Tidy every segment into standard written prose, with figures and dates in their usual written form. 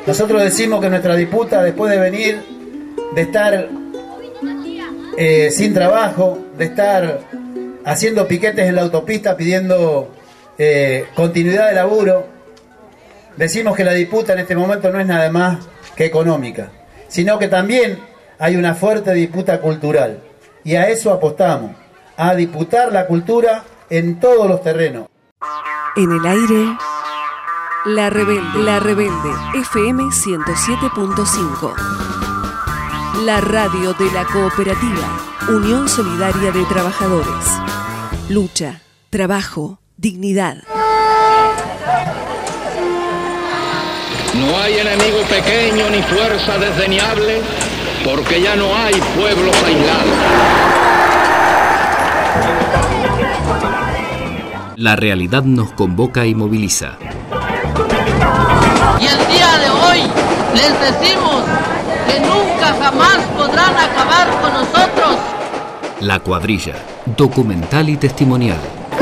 Nosotros decimos que nuestra disputa, después de venir, de estar sin trabajo, de estar haciendo piquetes en la autopista pidiendo continuidad de laburo, decimos que la disputa en este momento no es nada más que económica, sino que también hay una fuerte disputa cultural. Y a eso apostamos, a disputar la cultura en todos los terrenos. En el aire, La Rebelde, FM 107.5. La radio de la cooperativa, Unión Solidaria de Trabajadores. Lucha, trabajo, dignidad. No hay enemigo pequeño ni fuerza desdeñable, porque ya no hay pueblos aislados. La realidad nos convoca y moviliza. Y el día de hoy les decimos que nunca jamás podrán acabar con nosotros. La Cuadrilla, documental y testimonial.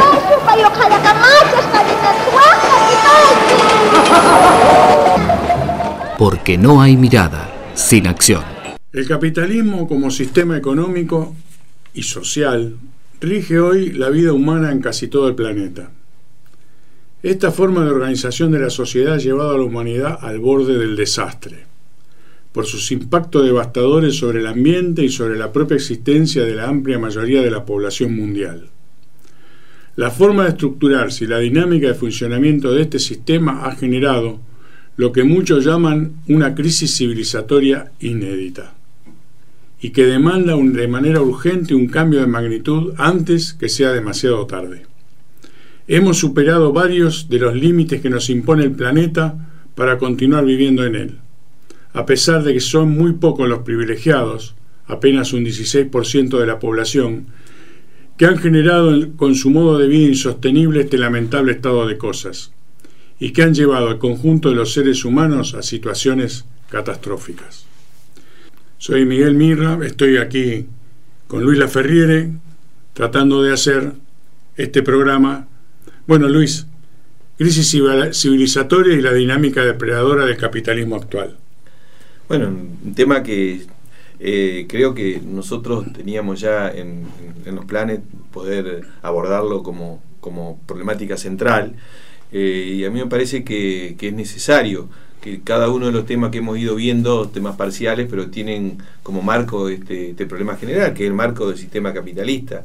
Porque no hay mirada sin acción. El capitalismo como sistema económico y social rige hoy la vida humana en casi todo el planeta. Esta forma de organización de la sociedad ha llevado a la humanidad al borde del desastre, por sus impactos devastadores sobre el ambiente y sobre la propia existencia de la amplia mayoría de la población mundial. La forma de estructurarse y la dinámica de funcionamiento de este sistema ha generado lo que muchos llaman una crisis civilizatoria inédita, y que demanda de manera urgente un cambio de magnitud antes que sea demasiado tarde. Hemos superado varios de los límites que nos impone el planeta para continuar viviendo en él, a pesar de que son muy pocos los privilegiados, apenas un 16% de la población, que han generado con su modo de vida insostenible este lamentable estado de cosas, y que han llevado al conjunto de los seres humanos a situaciones catastróficas. Soy Miguel Mirra, estoy aquí con Luis Laferriere, tratando de hacer este programa. Bueno, Luis, crisis civilizatoria y la dinámica depredadora del capitalismo actual. Bueno, un tema que creo que nosotros teníamos ya en los planes poder abordarlo como problemática central, y a mí me parece que es necesario que cada uno de los temas que hemos ido viendo, temas parciales, pero tienen como marco este problema general, que es el marco del sistema capitalista.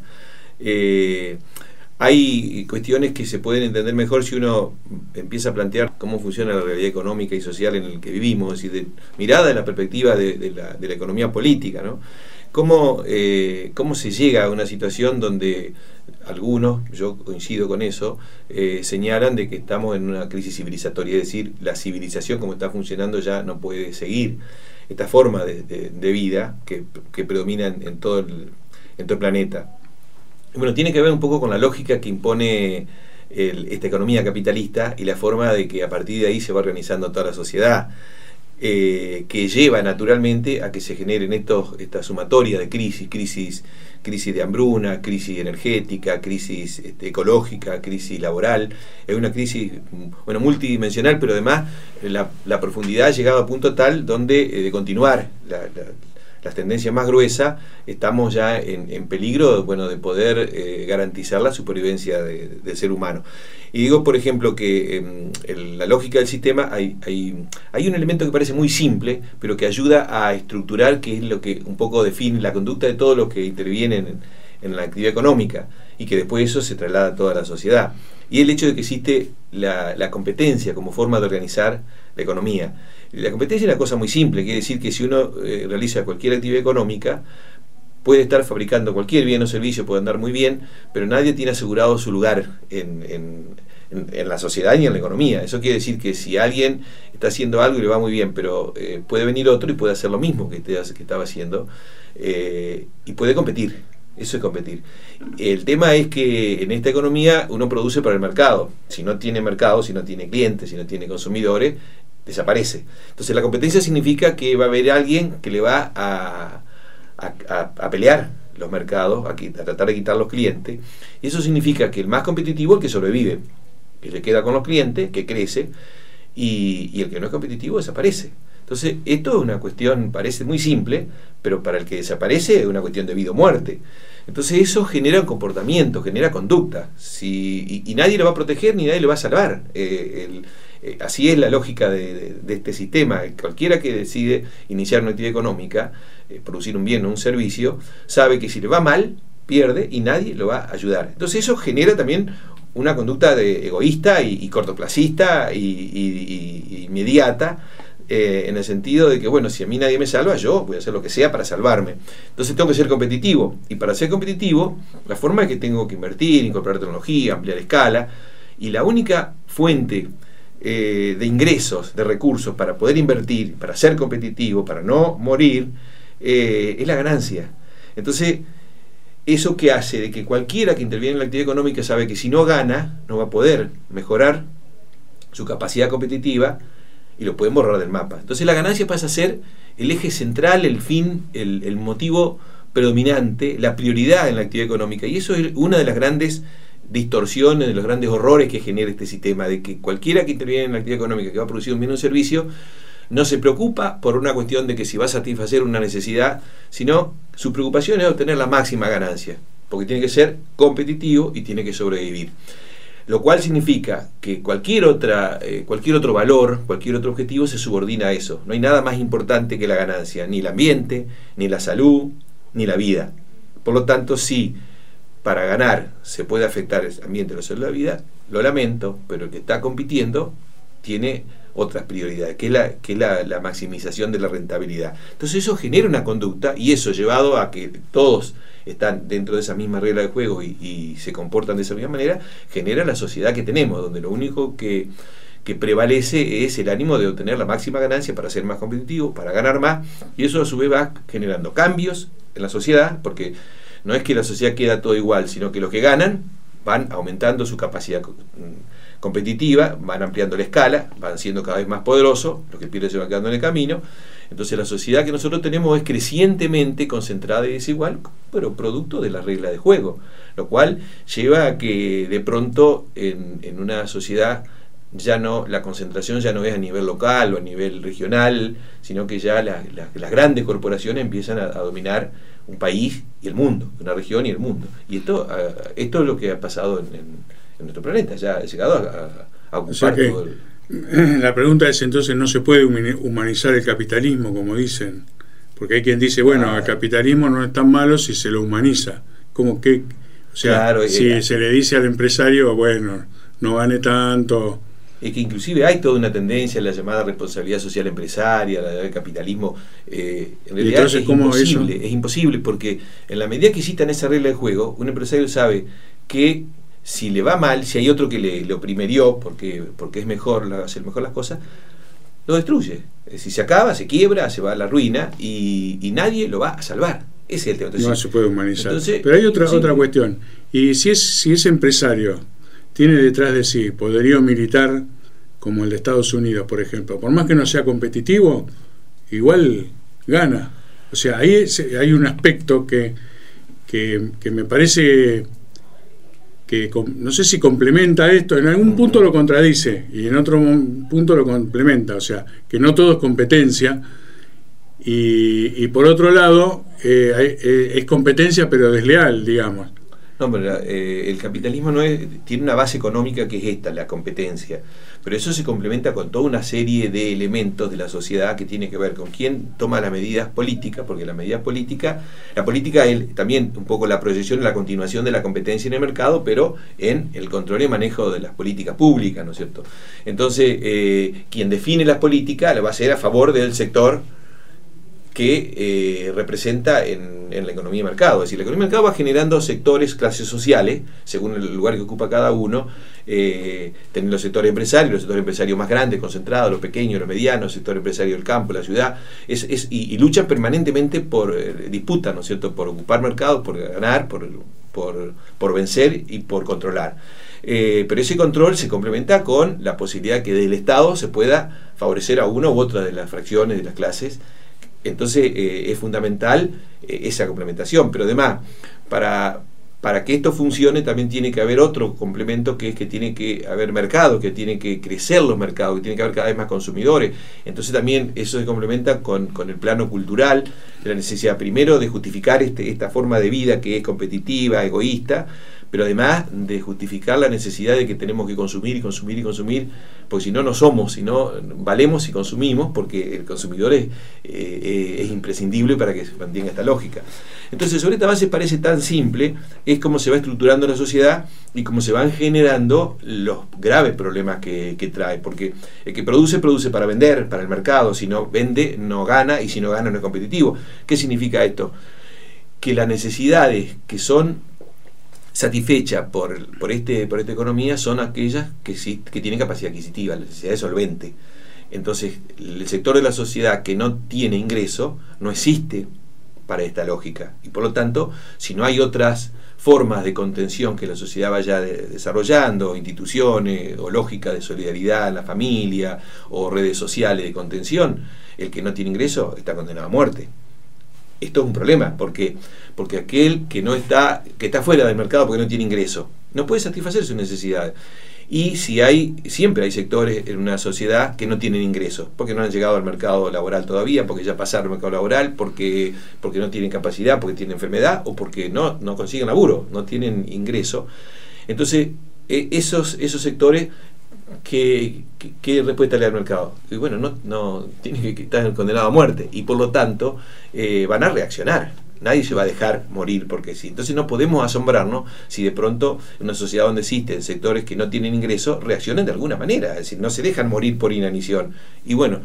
Hay cuestiones que se pueden entender mejor si uno empieza a plantear cómo funciona la realidad económica y social en la que vivimos, es decir, mirada en la perspectiva de la economía política, ¿no? ¿Cómo se llega a una situación donde algunos, yo coincido con eso, señalan de que estamos en una crisis civilizatoria, es decir, la civilización como está funcionando ya no puede seguir esta forma de vida que predomina en todo el planeta? Bueno, tiene que ver un poco con la lógica que impone esta economía capitalista y la forma de que a partir de ahí se va organizando toda la sociedad, que lleva naturalmente a que se generen esta sumatoria de crisis de hambruna, crisis energética, crisis ecológica, crisis laboral. Es una crisis multidimensional, pero además la profundidad ha llegado a punto tal donde de continuar las tendencias más gruesas, estamos ya en peligro de poder garantizar la supervivencia del ser humano. Y digo, por ejemplo, que en la lógica del sistema hay un elemento que parece muy simple, pero que ayuda a estructurar, que es lo que un poco define la conducta de todos los que intervienen en la actividad económica, y que después eso se traslada a toda la sociedad. Y el hecho de que existe la competencia como forma de organizar la economía. La competencia es una cosa muy simple, quiere decir que si uno realiza cualquier actividad económica, puede estar fabricando cualquier bien o servicio, puede andar muy bien, pero nadie tiene asegurado su lugar en la sociedad ni en la economía. Eso quiere decir que si alguien está haciendo algo y le va muy bien, pero puede venir otro y puede hacer lo mismo que estaba haciendo, y puede competir. Eso es competir. El tema es que en esta economía uno produce para el mercado. Si no tiene mercado, si no tiene clientes, si no tiene consumidores, desaparece. Entonces la competencia significa que va a haber alguien que le va a pelear los mercados, a tratar de quitar los clientes, y eso significa que el más competitivo es el que sobrevive, que se queda con los clientes, que crece, y el que no es competitivo desaparece. Entonces, esto es una cuestión, parece muy simple, pero para el que desaparece es una cuestión de vida o muerte. Entonces eso genera un comportamiento, genera conducta, y nadie lo va a proteger ni nadie lo va a salvar. Así es la lógica de este sistema. Cualquiera que decide iniciar una actividad económica, producir un bien o un servicio, sabe que si le va mal, pierde y nadie lo va a ayudar. Entonces eso genera también una conducta egoísta y cortoplacista y inmediata, en el sentido de que, bueno, si a mí nadie me salva, yo voy a hacer lo que sea para salvarme. Entonces tengo que ser competitivo, y para ser competitivo, la forma es que tengo que invertir, incorporar tecnología, ampliar escala, y la única fuente de ingresos, de recursos para poder invertir, para ser competitivo, para no morir, es la ganancia. Entonces, eso que hace de que cualquiera que interviene en la actividad económica sabe que si no gana, no va a poder mejorar su capacidad competitiva, y lo pueden borrar del mapa. Entonces la ganancia pasa a ser el eje central, el fin, el motivo predominante, la prioridad en la actividad económica, y eso es una de las grandes distorsiones, de los grandes horrores que genera este sistema, de que cualquiera que interviene en la actividad económica que va a producir un bien o un servicio no se preocupa por una cuestión de que si va a satisfacer una necesidad, sino su preocupación es obtener la máxima ganancia, porque tiene que ser competitivo y tiene que sobrevivir. Lo cual significa que cualquier otro valor, cualquier otro objetivo se subordina a eso. No hay nada más importante que la ganancia, ni el ambiente, ni la salud, ni la vida. Por lo tanto, si para ganar se puede afectar el ambiente o la salud de la vida, lo lamento, pero el que está compitiendo tiene otras prioridades, que es la maximización de la rentabilidad. Entonces eso genera una conducta, y eso llevado a que todos están dentro de esa misma regla de juego y se comportan de esa misma manera, genera la sociedad que tenemos, donde lo único que prevalece es el ánimo de obtener la máxima ganancia para ser más competitivo, para ganar más, y eso a su vez va generando cambios en la sociedad, porque no es que la sociedad queda todo igual, sino que los que ganan van aumentando su capacidad competitiva, van ampliando la escala, van siendo cada vez más poderosos, los que pierden se van quedando en el camino. Entonces la sociedad que nosotros tenemos es crecientemente concentrada y desigual, pero producto de la regla de juego, lo cual lleva a que de pronto en una sociedad la concentración ya no es a nivel local o a nivel regional, sino que ya las grandes corporaciones empiezan a dominar un país y el mundo, una región y el mundo. Y esto es lo que ha pasado en nuestro planeta, ya ha llegado a ocupar, o sea que, todo la pregunta es entonces, ¿no se puede humanizar el capitalismo, como dicen? Porque hay quien dice, bueno, el capitalismo no es tan malo si se lo humaniza. Como que, o sea, claro, si se le dice al empresario, bueno, no gane tanto. Es que inclusive hay toda una tendencia a la llamada responsabilidad social empresaria, el capitalismo. En realidad entonces, es imposible, porque en la medida que citan esa regla de juego, un empresario sabe que si le va mal, si hay otro que le oprimerió porque es mejor hacer mejor las cosas, lo destruye. Si se acaba, se quiebra, se va a la ruina y nadie lo va a salvar. Ese es el tema. Entonces, no se puede humanizar. Entonces, pero hay otra cuestión. Y si ese empresario tiene detrás de sí poderío militar como el de Estados Unidos, por ejemplo, por más que no sea competitivo, igual gana. O sea, ahí hay un aspecto que me parece que no sé si complementa esto, en algún punto lo contradice y en otro punto lo complementa, o sea, que no todo es competencia y por otro lado es competencia pero desleal, digamos. No, pero el capitalismo tiene una base económica que es esta, la competencia, pero eso se complementa con toda una serie de elementos de la sociedad que tiene que ver con quién toma las medidas políticas, porque la política es también un poco la proyección y la continuación de la competencia en el mercado, pero en el control y manejo de las políticas públicas, ¿no es cierto? Entonces, quien define las políticas lo va a hacer a favor del sector que representa en la economía de mercado. Es decir, la economía de mercado va generando sectores, clases sociales, según el lugar que ocupa cada uno, teniendo los sectores empresarios más grandes, concentrados, los pequeños, los medianos, el sector empresario del campo, la ciudad, y luchan permanentemente por disputa, ¿no es cierto?, por ocupar mercados, por ganar, por vencer y por controlar. Pero ese control se complementa con la posibilidad que del Estado se pueda favorecer a una u otra de las fracciones, de las clases. Entonces es fundamental esa complementación, pero además para para que esto funcione también tiene que haber otro complemento, que es que tiene que haber mercado, que tiene que crecer los mercados, que tiene que haber cada vez más consumidores. Entonces también eso se complementa con el plano cultural, de la necesidad primero de justificar esta forma de vida que es competitiva, egoísta, pero además de justificar la necesidad de que tenemos que consumir y consumir y consumir, porque si no, no somos, si no valemos si consumimos, porque el consumidor es imprescindible para que se mantenga esta lógica. Entonces, sobre esta base parece tan simple, es como se va estructurando la sociedad y cómo se van generando los graves problemas que trae, porque el que produce para vender, para el mercado, si no vende no gana, y si no gana no es competitivo. ¿Qué significa esto? Que las necesidades que son satisfechas por esta economía son aquellas que tienen capacidad adquisitiva, la necesidad de solvente. Entonces, el sector de la sociedad que no tiene ingreso no existe para esta lógica, y por lo tanto, si no hay otras formas de contención que la sociedad vaya desarrollando, instituciones o lógica de solidaridad en la familia o redes sociales de contención, el que no tiene ingreso está condenado a muerte. Esto es un problema, porque aquel que está fuera del mercado porque no tiene ingreso, no puede satisfacer sus necesidades. Y siempre hay sectores en una sociedad que no tienen ingresos, porque no han llegado al mercado laboral todavía, porque ya pasaron al mercado laboral, porque no tienen capacidad, porque tienen enfermedad, o porque no consiguen laburo, no tienen ingreso. Entonces, esos sectores, ¿qué respuesta le da al mercado? Y bueno, no tienen que estar condenados a muerte, y por lo tanto van a reaccionar. Nadie se va a dejar morir porque sí. Entonces no podemos asombrarnos si de pronto en una sociedad donde existen sectores que no tienen ingreso reaccionen de alguna manera, es decir, no se dejan morir por inanición. Y bueno,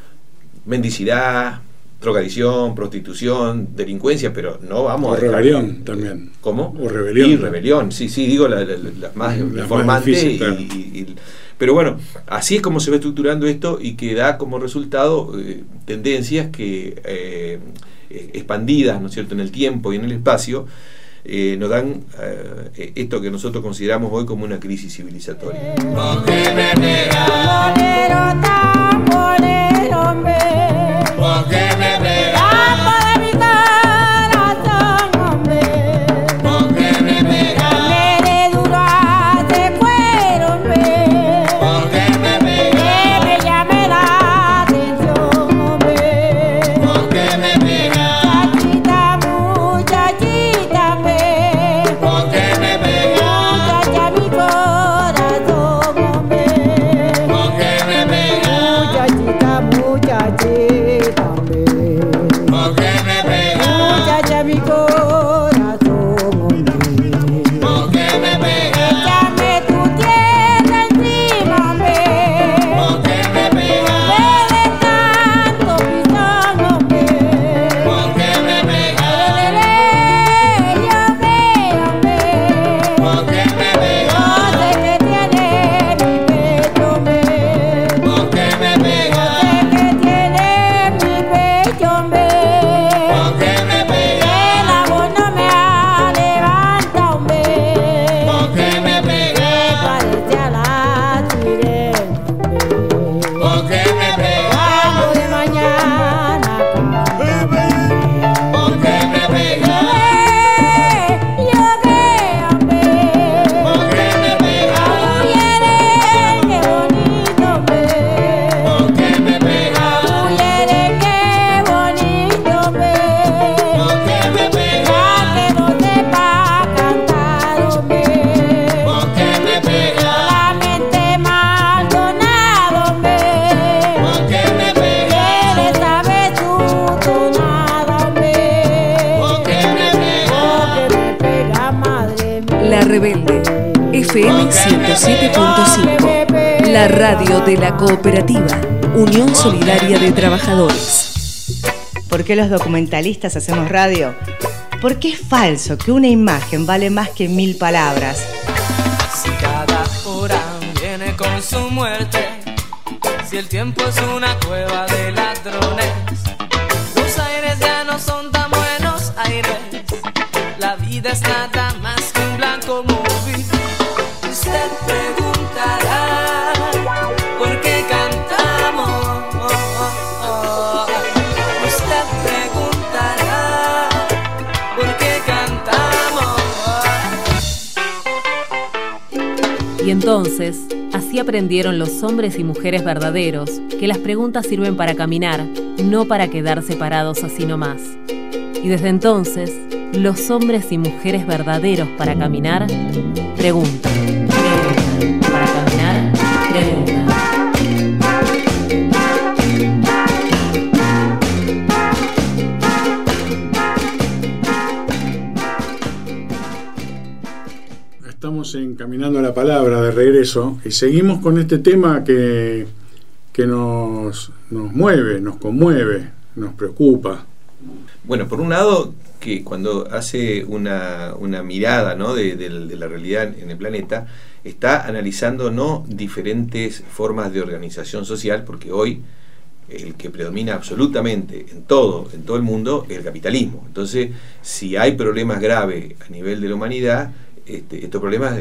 mendicidad, drogadicción, prostitución, delincuencia, pero no vamos a dejar... rebelión también. ¿Cómo? O rebelión. Y rebelión, sí, digo las más informantes. Difícil, claro. Pero bueno, así es como se va estructurando esto, y que da como resultado tendencias que expandidas, ¿no es cierto?, en el tiempo y en el espacio, nos dan esto que nosotros consideramos hoy como una crisis civilizatoria. Rebelde, FM 107.5, la radio de la cooperativa, Unión Solidaria de Trabajadores. ¿Por qué los documentalistas hacemos radio? Porque es falso que una imagen vale más que 1000 palabras. Si cada hora viene con su muerte, si el tiempo es una cueva de ladrones, los aires ya no son tan buenos aires, la vida es nada más que un blanco móvil. Usted preguntará por qué cantamos. Usted preguntará por qué cantamos. entonces, así aprendieron los hombres y mujeres verdaderos que las preguntas sirven para caminar, no para quedarse parados así nomás. Y desde entonces, los hombres y mujeres verdaderos para caminar, preguntan. Para caminar, preguntan. Estamos encaminando la palabra de regreso y seguimos con este tema que nos mueve, nos conmueve, nos preocupa. Bueno, por un lado, que cuando hace una mirada, ¿no?, de la realidad en el planeta, está analizando no diferentes formas de organización social, porque hoy el que predomina absolutamente en todo el mundo es el capitalismo. Entonces, si hay problemas graves a nivel de la humanidad, estos problemas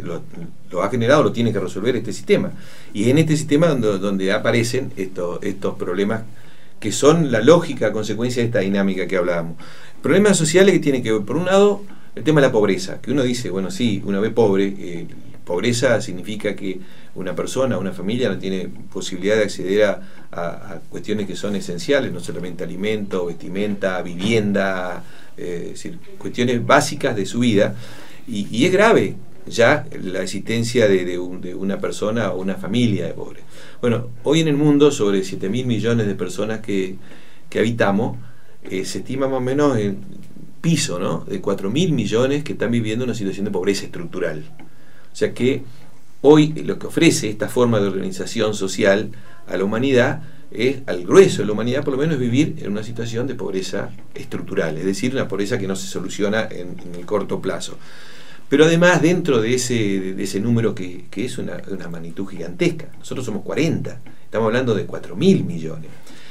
lo ha generado, lo tiene que resolver este sistema. Y es en este sistema donde aparecen estos problemas que son la lógica consecuencia de esta dinámica que hablábamos. Problemas sociales que tienen que ver, por un lado, el tema de la pobreza, que uno dice, bueno, sí, una vez pobre, pobreza significa que una persona, una familia no tiene posibilidad de acceder a cuestiones que son esenciales, no solamente alimento, vestimenta, vivienda, es decir, cuestiones básicas de su vida, y es grave ya la existencia de una persona o una familia de pobres. Bueno, hoy en el mundo, sobre 7.000 millones de personas que habitamos, se estima más o menos el piso, ¿no?, de 4.000 millones que están viviendo una situación de pobreza estructural. O sea que hoy lo que ofrece esta forma de organización social a la humanidad es, al grueso de la humanidad por lo menos, vivir en una situación de pobreza estructural, es decir, una pobreza que no se soluciona en el corto plazo. Pero además, dentro de ese número que es una magnitud gigantesca, nosotros somos 40, estamos hablando de 4.000 millones,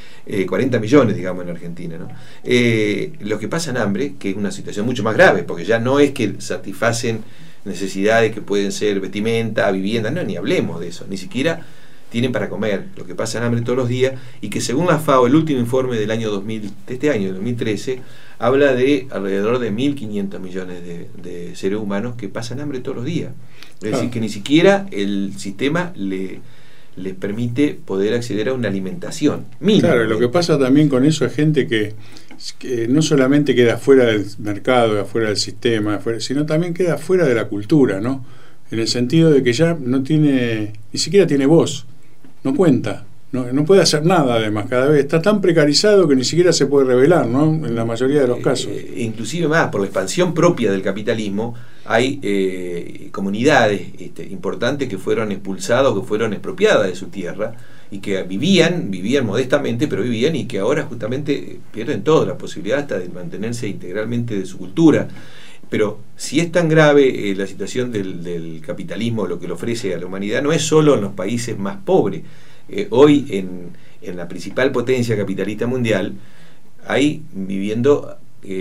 40 millones, digamos, en Argentina, ¿no? Los que pasan hambre, que es una situación mucho más grave, porque ya no es que satisfacen necesidades que pueden ser vestimenta, vivienda, no, ni hablemos de eso, ni siquiera tienen para comer, los que pasan hambre todos los días, y que según la FAO, el último informe del año 2013, habla de alrededor de 1.500 millones de seres humanos que pasan hambre todos los días. Es decir, que ni siquiera el sistema les permite poder acceder a una alimentación mínima. Claro, lo que pasa también con eso es gente que no solamente queda fuera del mercado, afuera del sistema, sino también queda fuera de la cultura, ¿no? En el sentido de que ya no tiene, ni siquiera tiene voz, no cuenta, no puede hacer nada. Además, cada vez está tan precarizado que ni siquiera se puede revelar, ¿no?, en la mayoría de los casos. Inclusive más, por la expansión propia del capitalismo, hay comunidades importantes que fueron expulsadas, que fueron expropiadas de su tierra, y que vivían modestamente, pero vivían, y que ahora justamente pierden toda la posibilidad hasta de mantenerse integralmente de su cultura. Pero si es tan grave la situación del capitalismo, lo que le ofrece a la humanidad, no es solo en los países más pobres. Hoy en la principal potencia capitalista mundial hay viviendo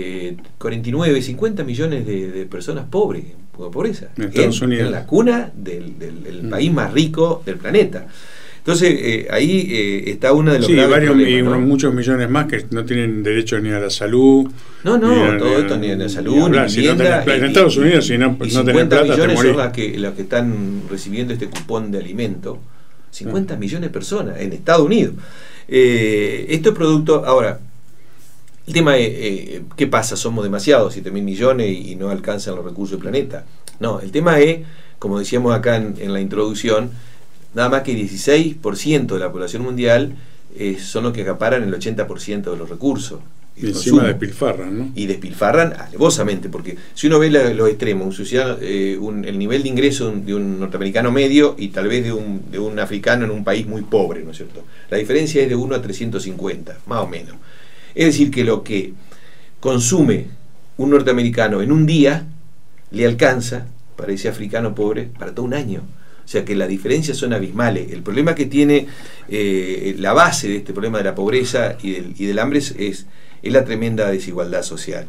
49, 50 millones de personas pobres, por pobreza, en la cuna del país más rico del planeta. Entonces, ahí está una de los varios problemas, ¿no? Muchos millones más que no tienen derecho ni a la salud. Todo esto ni a la salud, ni a vivienda. En Estados Unidos, si no tenés plata, millones te morís. son las que están recibiendo este cupón de alimento. 50 millones de personas en Estados Unidos. Esto es producto. Ahora, el tema es, ¿qué pasa? Somos demasiados, 7.000 millones, y no alcanzan los recursos del planeta. No, el tema es, como decíamos acá en la introducción, nada más que 16% de la población mundial son los que acaparan el 80% de los recursos. Y encima despilfarran, ¿no? Y despilfarran alevosamente, porque si uno ve los extremos, el nivel de ingreso de un norteamericano medio y tal vez de un africano en un país muy pobre, ¿no es cierto? La diferencia es de 1 a 350, más o menos. Es decir, que lo que consume un norteamericano en un día le alcanza para ese africano pobre para todo un año. O sea que las diferencias son abismales. El problema que tiene la base de este problema de la pobreza y del hambre es la tremenda desigualdad social.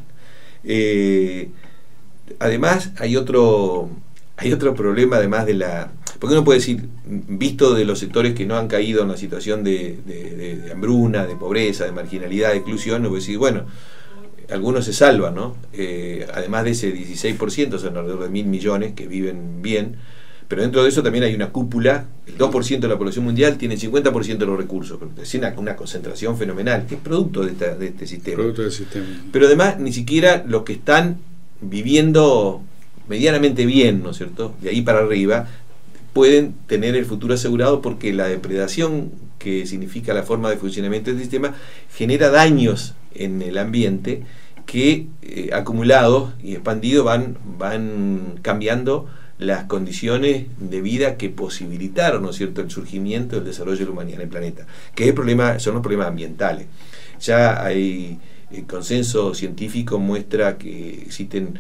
Además hay otro problema, además de la... Porque uno puede decir, visto de los sectores que no han caído en la situación de hambruna, de pobreza, de marginalidad, de exclusión, uno puede decir, bueno, algunos se salvan, ¿no? Además de ese 16%, son alrededor de 1.000 millones que viven bien, Pero dentro de eso también hay una cúpula, el 2% de la población mundial tiene el 50% de los recursos, es una concentración fenomenal, que es producto de este sistema. Producto del sistema. Pero además ni siquiera los que están viviendo medianamente bien, ¿no es cierto?, de ahí para arriba, pueden tener el futuro asegurado, porque la depredación que significa la forma de funcionamiento del sistema genera daños en el ambiente que acumulados y expandidos van cambiando las condiciones de vida que posibilitaron, ¿no es cierto?, el surgimiento, el desarrollo de la humanidad en el planeta, que son los problemas ambientales. Ya hay consenso científico, muestra que existen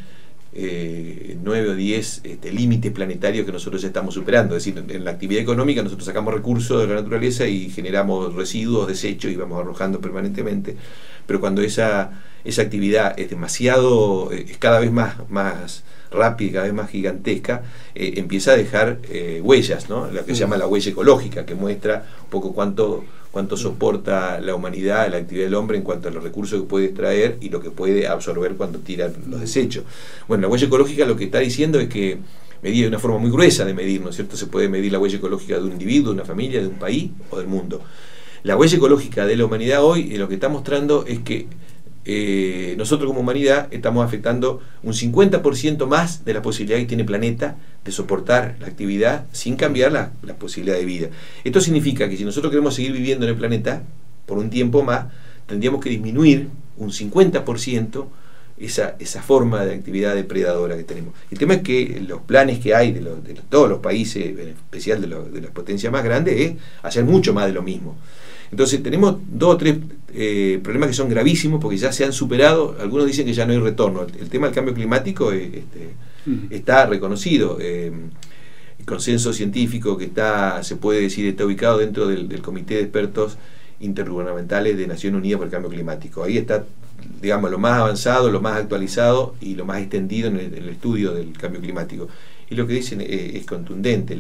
9 o 10 límites planetarios que nosotros ya estamos superando. Es decir, en la actividad económica nosotros sacamos recursos de la naturaleza y generamos residuos, desechos, y vamos arrojando permanentemente, pero cuando esa actividad es demasiado, es cada vez más rápida, cada vez más gigantesca, empieza a dejar huellas, ¿no? Lo que se llama la huella ecológica, que muestra un poco cuánto soporta la humanidad, la actividad del hombre en cuanto a los recursos que puede extraer y lo que puede absorber cuando tira los desechos. Bueno, la huella ecológica lo que está diciendo es que medida de una forma muy gruesa de medir, ¿no es cierto? Se puede medir la huella ecológica de un individuo, de una familia, de un país o del mundo. La huella ecológica de la humanidad hoy lo que está mostrando es que nosotros como humanidad estamos afectando un 50% más de la posibilidad que tiene el planeta de soportar la actividad sin cambiar la posibilidad de vida. Esto significa que si nosotros queremos seguir viviendo en el planeta por un tiempo más, tendríamos que disminuir un 50% esa forma de actividad depredadora que tenemos. El tema es que los planes que hay de todos los países, en especial de las potencias más grandes, es hacer mucho más de lo mismo. Entonces tenemos 2 o 3 problemas que son gravísimos porque ya se han superado. Algunos dicen que ya no hay retorno. El tema del cambio climático está reconocido. El consenso científico que se puede decir está ubicado dentro del Comité de Expertos Intergubernamentales de Naciones Unidas por el Cambio Climático. Ahí está, digamos, lo más avanzado, lo más actualizado y lo más extendido en el estudio del cambio climático. Y lo que dicen es contundente.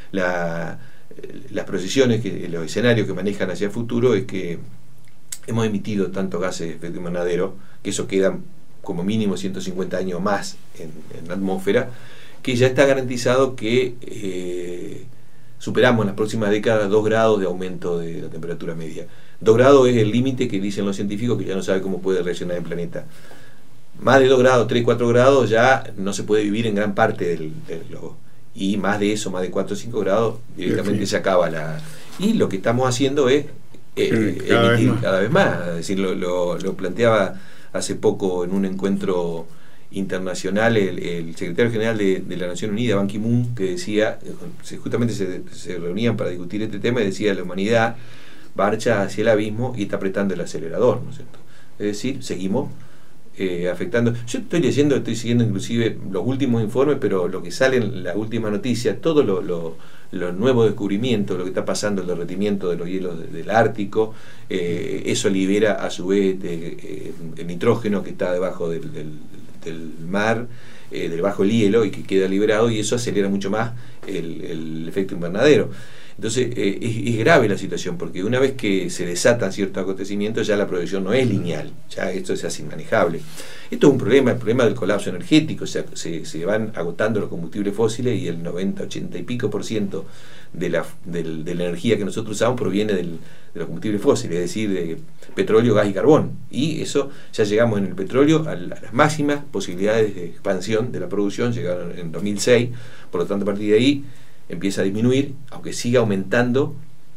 Las proyecciones, los escenarios que manejan hacia el futuro es que hemos emitido tantos gases de efecto invernadero, que eso queda como mínimo 150 años más en la atmósfera, que ya está garantizado que superamos en las próximas décadas 2 grados de aumento de la temperatura media. 2 grados es el límite que dicen los científicos, que ya no sabe cómo puede reaccionar el planeta. Más de 2 grados, 3, 4 grados ya no se puede vivir en gran parte del globo. Y más de eso, más de 4 o 5 grados, directamente se acaba y lo que estamos haciendo es emitir cada vez más. Es decir, lo planteaba hace poco en un encuentro internacional el secretario general de la Nación Unida, Ban Ki-moon, que decía, justamente se reunían para discutir este tema, y decía: la humanidad marcha hacia el abismo y está apretando el acelerador, ¿no es cierto? Es decir, seguimos afectando. Yo estoy siguiendo inclusive los últimos informes, pero lo que sale en la última noticia, todo los nuevos descubrimientos, lo que está pasando, el derretimiento de los hielos del Ártico, eso libera a su vez el nitrógeno que está debajo del mar, debajo del hielo, y que queda liberado, y eso acelera mucho más el efecto invernadero. Entonces es grave la situación, porque una vez que se desatan ciertos acontecimientos, ya la producción no es lineal, ya esto se hace inmanejable. Esto es un problema, el problema del colapso energético. O sea, se van agotando los combustibles fósiles, y el 90, 80 y pico % de la energía que nosotros usamos proviene de los combustibles fósiles, es decir, de petróleo, gas y carbón. Y eso, ya llegamos en el petróleo a las máximas posibilidades de expansión de la producción, llegaron en 2006, por lo tanto a partir de ahí empieza a disminuir, aunque siga aumentando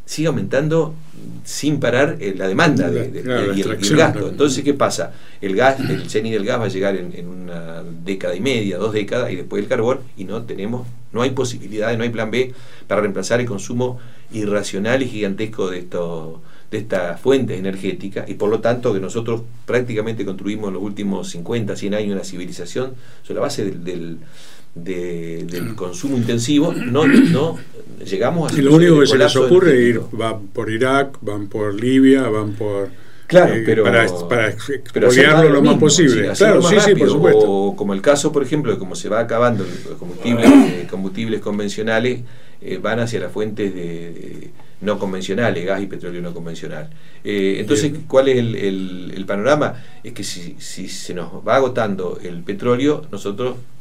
sin parar la demanda y el gasto. Entonces, ¿qué pasa? El CENI del gas va a llegar en una década y media, 2 décadas, y después el carbón, y no hay posibilidades, no hay plan B para reemplazar el consumo irracional y gigantesco de estas fuentes energéticas, y por lo tanto que nosotros prácticamente construimos en los últimos 50, 100 años una civilización sobre la base del consumo intensivo. No llegamos a... Y lo único que se les ocurre van por Irak, van por Libia, van por... Claro, para expoliarlo lo más posible. Sí, claro, sí, por supuesto. O como el caso, por ejemplo, de cómo se va acabando los combustibles convencionales, van hacia las fuentes no convencionales, gas y petróleo no convencional. Entonces, ¿cuál es el panorama? Es que si se nos va agotando el petróleo, nosotros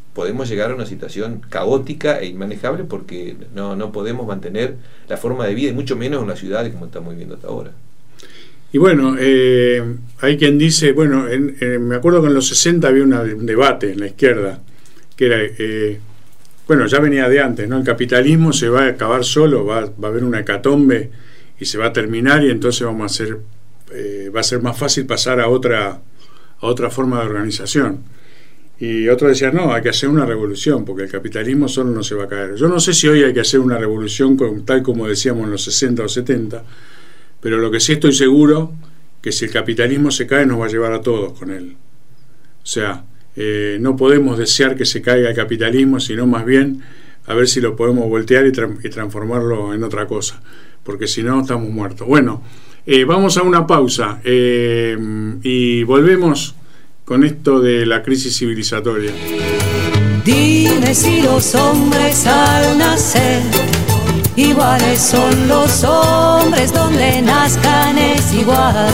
podemos llegar a una situación caótica e inmanejable, porque no podemos mantener la forma de vida, y mucho menos en las ciudades como estamos viviendo hasta ahora. Y bueno, hay quien dice, bueno, me acuerdo que en los 60 había un debate en la izquierda, que era, bueno, ya venía de antes, ¿no? El capitalismo se va a acabar solo, va a haber una hecatombe y se va a terminar, y entonces va a ser más fácil pasar a otra forma de organización. Y otros decían, no, hay que hacer una revolución, porque el capitalismo solo no se va a caer. Yo no sé si hoy hay que hacer una revolución tal como decíamos en los 60 o 70, pero lo que sí estoy seguro, que si el capitalismo se cae, nos va a llevar a todos con él. O sea, no podemos desear que se caiga el capitalismo, sino más bien a ver si lo podemos voltear y transformarlo en otra cosa, porque si no estamos muertos. Bueno, vamos a una pausa y volvemos con esto de la crisis civilizatoria. Dime si los hombres al nacer iguales son los hombres, donde nazcan es igual.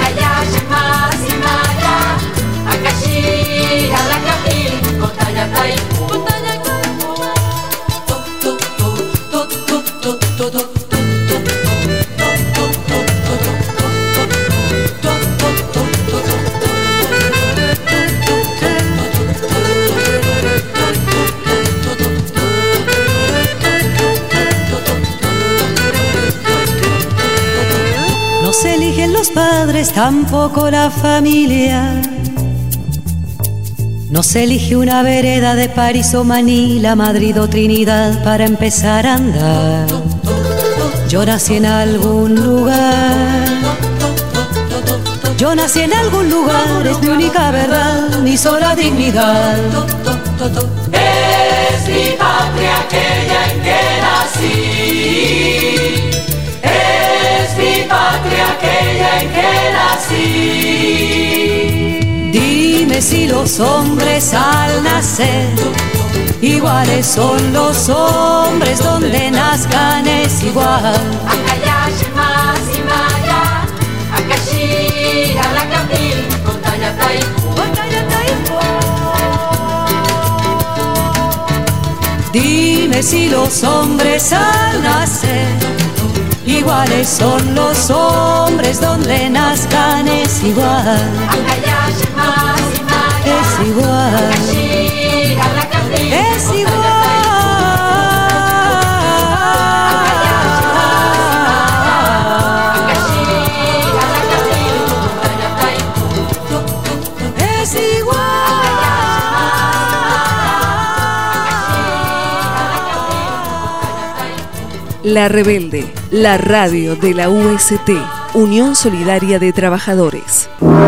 No se eligen los padres, tampoco la familia. No se elige una vereda de París o Manila, Madrid o Trinidad para empezar a andar. Yo nací en algún lugar. Yo nací en algún lugar, es mi única verdad, mi sola dignidad. Es mi patria aquella en que nací. Es mi patria aquella en que nací. Dime si los hombres al nacer iguales son los hombres, donde nazcan es igual. Dime si los hombres al nacer iguales son los hombres, donde nazcan es igual. Es igual. Es igual. Es igual. La Rebelde, la radio de la UST, Unión Solidaria de Trabajadores.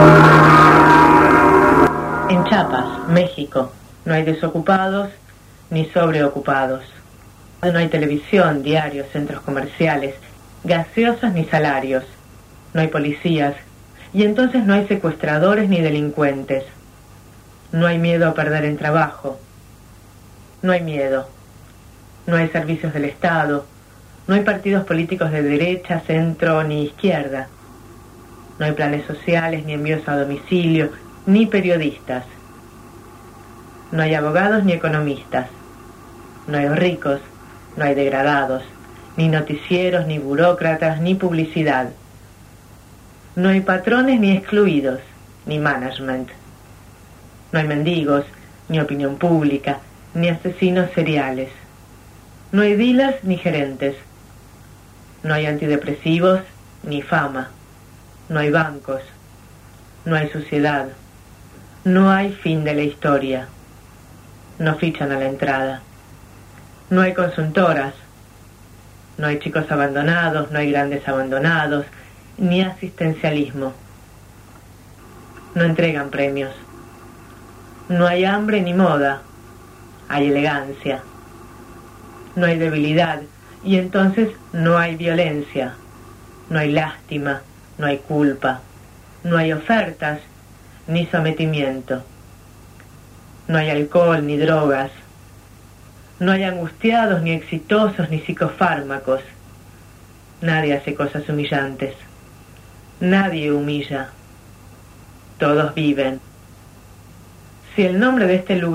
En Chiapas, México, no hay desocupados ni sobreocupados. No hay televisión, diarios, centros comerciales, gaseosas ni salarios. No hay policías, y entonces no hay secuestradores ni delincuentes. No hay miedo a perder el trabajo. No hay miedo. No hay servicios del Estado. No hay partidos políticos de derecha, centro ni izquierda. No hay planes sociales, ni envíos a domicilio, ni periodistas. No hay abogados ni economistas. No hay ricos, no hay degradados, ni noticieros, ni burócratas, ni publicidad. No hay patrones ni excluidos, ni management. No hay mendigos, ni opinión pública, ni asesinos seriales. No hay dealers ni gerentes. No hay antidepresivos ni fama. No hay bancos. No hay suciedad. No hay fin de la historia. No fichan a la entrada. No hay consultoras. No hay chicos abandonados, no hay grandes abandonados, ni asistencialismo. No entregan premios. No hay hambre ni moda. Hay elegancia. No hay debilidad, y entonces no hay violencia. No hay lástima, no hay culpa. No hay ofertas, ni sometimiento. No hay alcohol ni drogas. No hay angustiados, ni exitosos, ni psicofármacos. Nadie hace cosas humillantes. Nadie humilla. Todos viven. Si el nombre de este lugar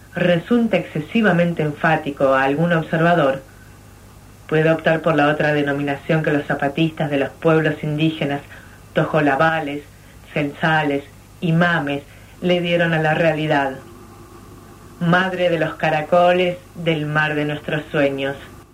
resulta excesivamente enfático a algún observador, puede optar por la otra denominación que los zapatistas de los pueblos indígenas, tojolabales, censales y mames, le dieron a la realidad. Madre de los caracoles del mar de nuestros sueños.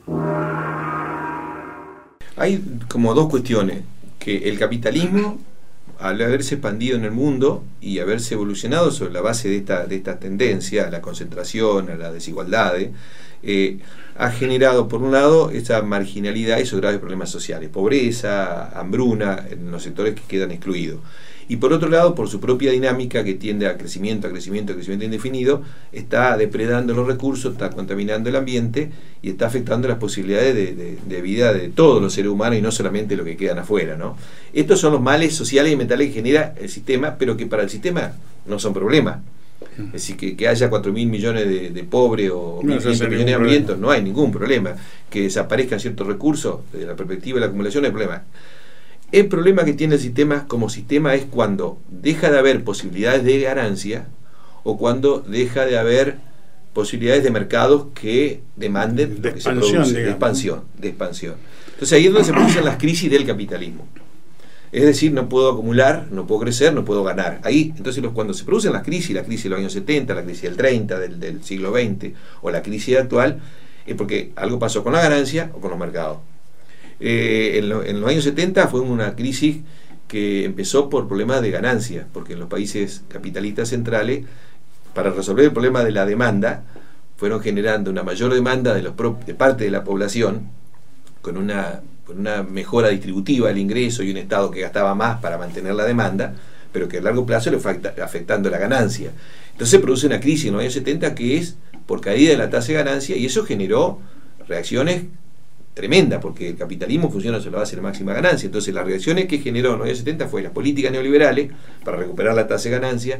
Hay como dos cuestiones, que el capitalismo, al haberse expandido en el mundo y haberse evolucionado sobre la base de esta tendencia a la concentración, a las desigualdades, ha generado, por un lado, esa marginalidad y esos graves problemas sociales, pobreza, hambruna en los sectores que quedan excluidos. Y por otro lado, por su propia dinámica que tiende a crecimiento indefinido, está depredando los recursos, está contaminando el ambiente y está afectando las posibilidades de vida de todos los seres humanos y no solamente los que quedan afuera, ¿no? Estos son los males sociales y mentales que genera el sistema, pero que para el sistema no son problemas. Es decir, que haya 4.000 millones de pobres o 1.500 millones de hambrientos, no hay ningún problema. Que desaparezcan ciertos recursos desde la perspectiva de la acumulación, no hay problema. El problema que tiene el sistema como sistema es cuando deja de haber posibilidades de ganancia o cuando deja de haber posibilidades de mercados que demanden de lo que se produce, de expansión. Entonces ahí es donde se producen las crisis del capitalismo. Es decir, no puedo acumular, no puedo crecer, no puedo ganar. Ahí, entonces cuando se producen las crisis de los años 70, la crisis del 30, del siglo XX o la crisis actual, es porque algo pasó con la ganancia o con los mercados. En los años 70 fue una crisis que empezó por problemas de ganancia, porque en los países capitalistas centrales, para resolver el problema de la demanda, fueron generando una mayor demanda de parte de la población, con una mejora distributiva del ingreso y un Estado que gastaba más para mantener la demanda, pero que a largo plazo le fue afectando la ganancia. Entonces se produce una crisis en los años 70 que es por caída de la tasa de ganancia, y eso generó reacciones tremenda, porque el capitalismo funciona sobre la base de la máxima ganancia. Entonces las reacciones que generó en los años 70 fue las políticas neoliberales para recuperar la tasa de ganancia,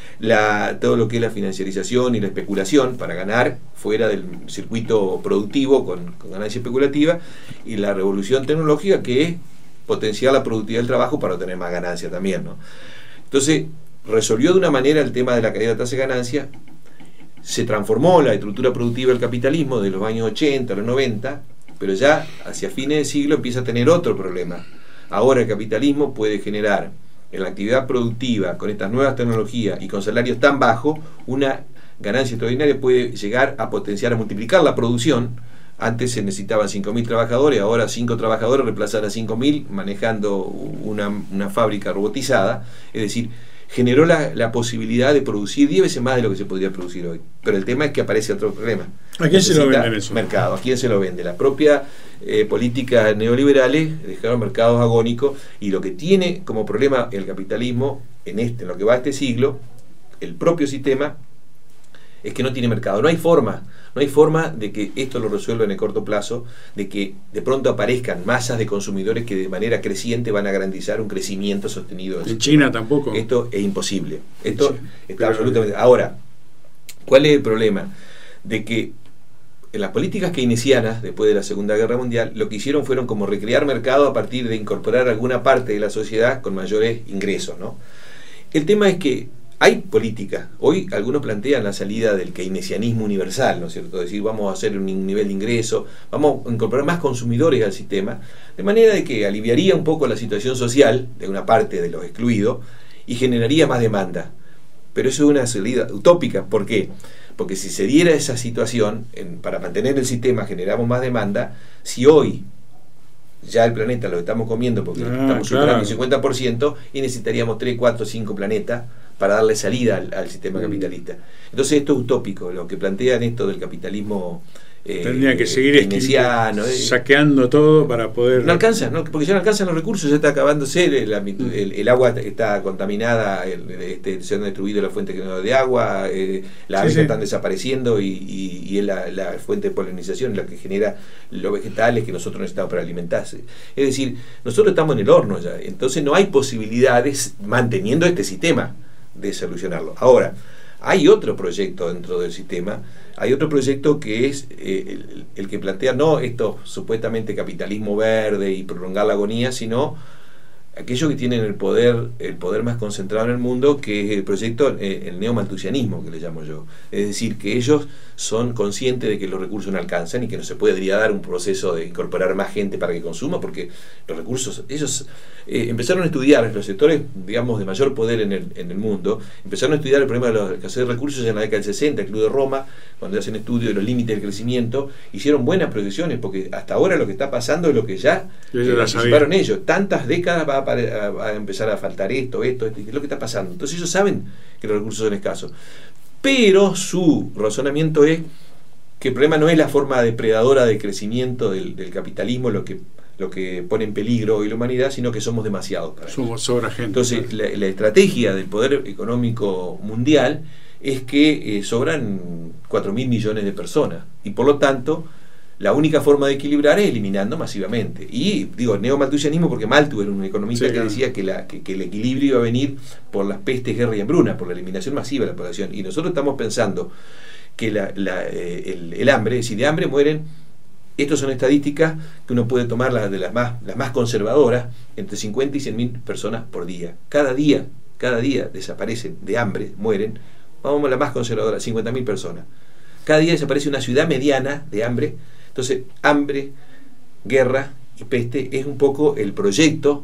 todo lo que es la financiarización y la especulación para ganar fuera del circuito productivo con ganancia especulativa, y la revolución tecnológica, que es potenciar la productividad del trabajo para obtener más ganancia también, ¿no? Entonces resolvió de una manera el tema de la caída de la tasa de ganancia, se transformó la estructura productiva del capitalismo de los años 80 a los 90, pero ya hacia fines del siglo empieza a tener otro problema. Ahora el capitalismo puede generar en la actividad productiva, con estas nuevas tecnologías y con salarios tan bajos, una ganancia extraordinaria, puede llegar a potenciar, a multiplicar la producción. Antes se necesitaban 5.000 trabajadores, ahora 5 trabajadores reemplazar a 5.000 manejando una fábrica robotizada. Es decir, generó la posibilidad de producir 10 veces más de lo que se podría producir hoy. Pero el tema es que aparece otro problema. ¿A quién se lo venden eso? Mercado. ¿A quién se lo vende? Las propias políticas neoliberales dejaron mercados agónicos, y lo que tiene como problema el capitalismo en lo que va a este siglo, el propio sistema, es que no tiene mercado. No hay forma de que esto lo resuelva en el corto plazo, de que de pronto aparezcan masas de consumidores que de manera creciente van a garantizar un crecimiento sostenido. En China tampoco. Esto es imposible. Esto está absolutamente... Ahora, ¿cuál es el problema? De que en las políticas keynesianas, después de la Segunda Guerra Mundial, lo que hicieron fueron como recrear mercado a partir de incorporar alguna parte de la sociedad con mayores ingresos, ¿no? El tema es que hay políticas. Hoy algunos plantean la salida del keynesianismo universal, ¿no es cierto? Es decir, vamos a hacer un nivel de ingreso, vamos a incorporar más consumidores al sistema, de manera de que aliviaría un poco la situación social de una parte de los excluidos y generaría más demanda. Pero eso es una salida utópica. ¿Por qué? Porque si se diera esa situación, para mantener el sistema generamos más demanda. Si hoy ya el planeta lo estamos comiendo porque estamos superando el 50%, y necesitaríamos 3, 4, 5 planetas para darle salida al sistema capitalista. Entonces esto es utópico. Lo que plantean esto del capitalismo tendría que seguir saqueando todo para poder... No alcanza, porque ya no alcanzan los recursos, ya está acabándose, el agua está contaminada, se han destruido las fuentes de agua, las aves están desapareciendo, y es la fuente de polinización la que genera los vegetales que nosotros necesitamos para alimentarse. Es decir, nosotros estamos en el horno ya, entonces no hay posibilidades, manteniendo este sistema, de solucionarlo. Ahora, hay otro proyecto dentro del sistema, hay otro proyecto que es el que plantea no esto supuestamente capitalismo verde y prolongar la agonía, sino aquellos que tienen el poder más concentrado en el mundo, que es el proyecto, el neomalthusianismo, que le llamo yo. Es decir, que ellos son conscientes de que los recursos no alcanzan y que no se podría dar un proceso de incorporar más gente para que consuma, porque los recursos, ellos empezaron a estudiar, los sectores, digamos, de mayor poder en el mundo, empezaron a estudiar el problema de la escasez de recursos ya en la década del 60, el Club de Roma, cuando hacen estudio de los límites del crecimiento, hicieron buenas proyecciones, porque hasta ahora lo que está pasando es lo que ya anticiparon ellos. Tantas décadas va a empezar a faltar esto, es lo que está pasando. Entonces ellos saben que los recursos son escasos. Pero su razonamiento es que el problema no es la forma depredadora de crecimiento del capitalismo lo que pone en peligro hoy la humanidad, sino que somos demasiados para somos sobra gente. Entonces la estrategia del poder económico mundial es que sobran 4.000 millones de personas, y por lo tanto la única forma de equilibrar es eliminando masivamente. Y digo neomalthusianismo porque Malthus era un economista que decía que el equilibrio iba a venir por las pestes, guerra y hambruna, por la eliminación masiva de la población. Y nosotros estamos pensando que el hambre, si de hambre mueren, estas son estadísticas que uno puede tomar las más conservadoras, entre 50 y 100.000 personas por día. Cada día desaparecen de hambre, mueren, vamos a la más conservadora, 50.000 personas. Cada día desaparece una ciudad mediana de hambre. Entonces, hambre, guerra y peste es un poco el proyecto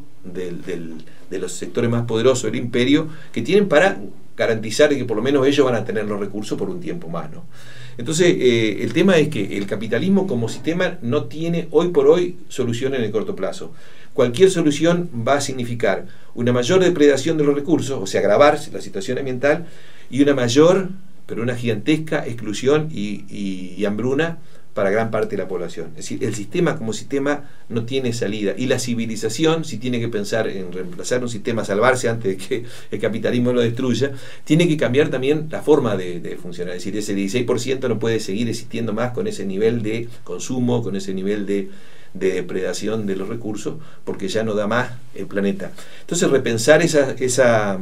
de los sectores más poderosos del imperio, que tienen para garantizar que por lo menos ellos van a tener los recursos por un tiempo más, ¿no? Entonces, el tema es que el capitalismo como sistema no tiene hoy por hoy solución en el corto plazo. Cualquier solución va a significar una mayor depredación de los recursos, o sea, agravar la situación ambiental, y una mayor, pero una gigantesca exclusión y hambruna para gran parte de la población. Es decir, el sistema como sistema no tiene salida, y la civilización, si tiene que pensar en reemplazar un sistema, salvarse antes de que el capitalismo lo destruya, tiene que cambiar también la forma de funcionar. Es decir, ese 16% no puede seguir existiendo más con ese nivel de consumo, con ese nivel de depredación de los recursos, porque ya no da más el planeta. Entonces, repensar esa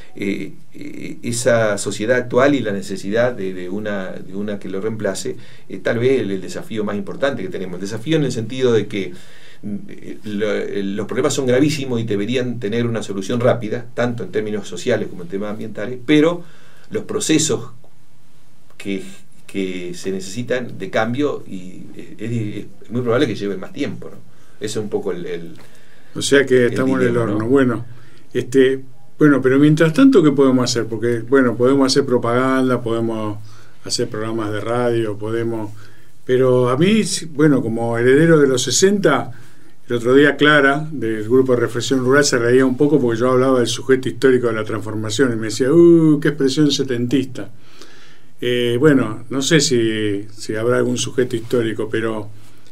sociedad actual y la necesidad de una que lo reemplace, tal vez el desafío más importante que tenemos. El desafío en el sentido de que los problemas son gravísimos y deberían tener una solución rápida, tanto en términos sociales como en temas ambientales, pero los procesos que se necesitan de cambio, y es muy probable que lleven más tiempo, ¿no? Eso es un poco o sea que estamos en el horno, ¿no? Bueno, pero mientras tanto, ¿qué podemos hacer? Porque, bueno, podemos hacer propaganda, podemos hacer programas de radio, pero a mí, bueno, como heredero de los 60, el otro día Clara, del Grupo de Reflexión Rural, se reía un poco porque yo hablaba del sujeto histórico de la transformación, y me decía, qué expresión setentista. Bueno, no sé si habrá algún sujeto histórico, pero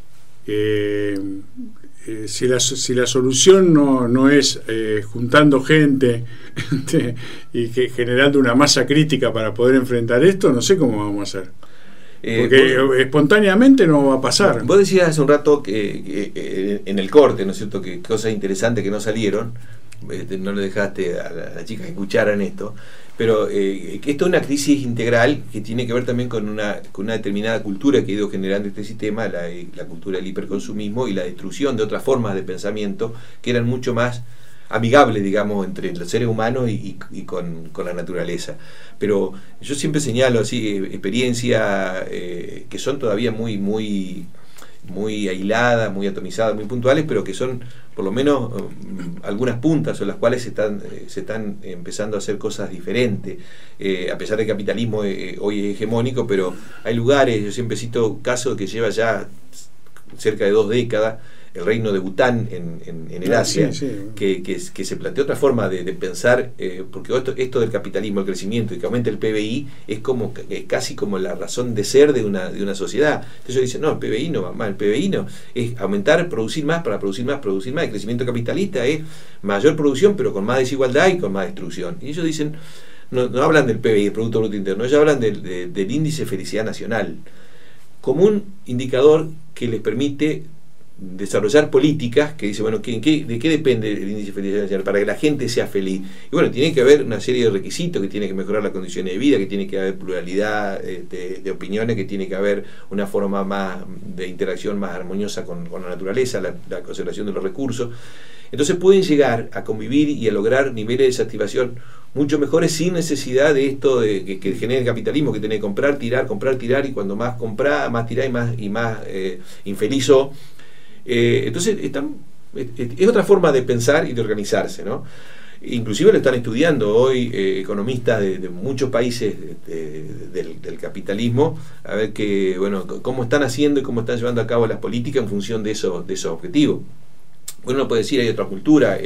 si la solución no es juntando gente y generando una masa crítica para poder enfrentar esto, no sé cómo vamos a hacer. Porque espontáneamente no va a pasar. Vos decías hace un rato que en el corte, ¿no es cierto?, que cosas interesantes que no salieron, no le dejaste a la chica que escucharan esto, pero que esto es una crisis integral que tiene que ver también con una determinada cultura que ha ido generando este sistema, la cultura del hiperconsumismo y la destrucción de otras formas de pensamiento que eran mucho más amigables, digamos, entre los seres humanos y con la naturaleza. Pero yo siempre señalo así experiencias que son todavía muy aisladas, muy atomizadas, muy puntuales, pero que son por lo menos algunas puntas sobre las cuales se están empezando a hacer cosas diferentes, a pesar de que el capitalismo hoy es hegemónico, pero hay lugares, yo siempre cito casos que lleva ya cerca de 2 décadas, el reino de Bután en el Asia, que se planteó otra forma de pensar, porque esto del capitalismo, el crecimiento y que aumenta el PBI es casi como la razón de ser de una sociedad. Entonces ellos dicen, no, el PBI no va mal, el PBI no, es aumentar, producir más para producir más. El crecimiento capitalista es mayor producción pero con más desigualdad y con más destrucción. Y ellos dicen, no hablan del PBI, el Producto Bruto Interno, ellos hablan del índice de felicidad nacional como un indicador que les permite desarrollar políticas que dice, bueno, ¿de qué depende el índice de felicidad nacional? Para que la gente sea feliz. Y bueno, tiene que haber una serie de requisitos, que tiene que mejorar las condiciones de vida, que tiene que haber pluralidad de opiniones, que tiene que haber una forma más de interacción más armoniosa con la naturaleza, la conservación de los recursos. Entonces pueden llegar a convivir y a lograr niveles de satisfacción mucho mejores sin necesidad de esto de que genere el capitalismo, que tiene que comprar, tirar, y cuando más compra, más tira y más infeliz sos. Entonces es otra forma de pensar y de organizarse, ¿no? Inclusive lo están estudiando hoy economistas de muchos países del capitalismo, a ver cómo están haciendo y cómo están llevando a cabo las políticas en función de esos objetivos. Bueno, uno puede decir, hay otra cultura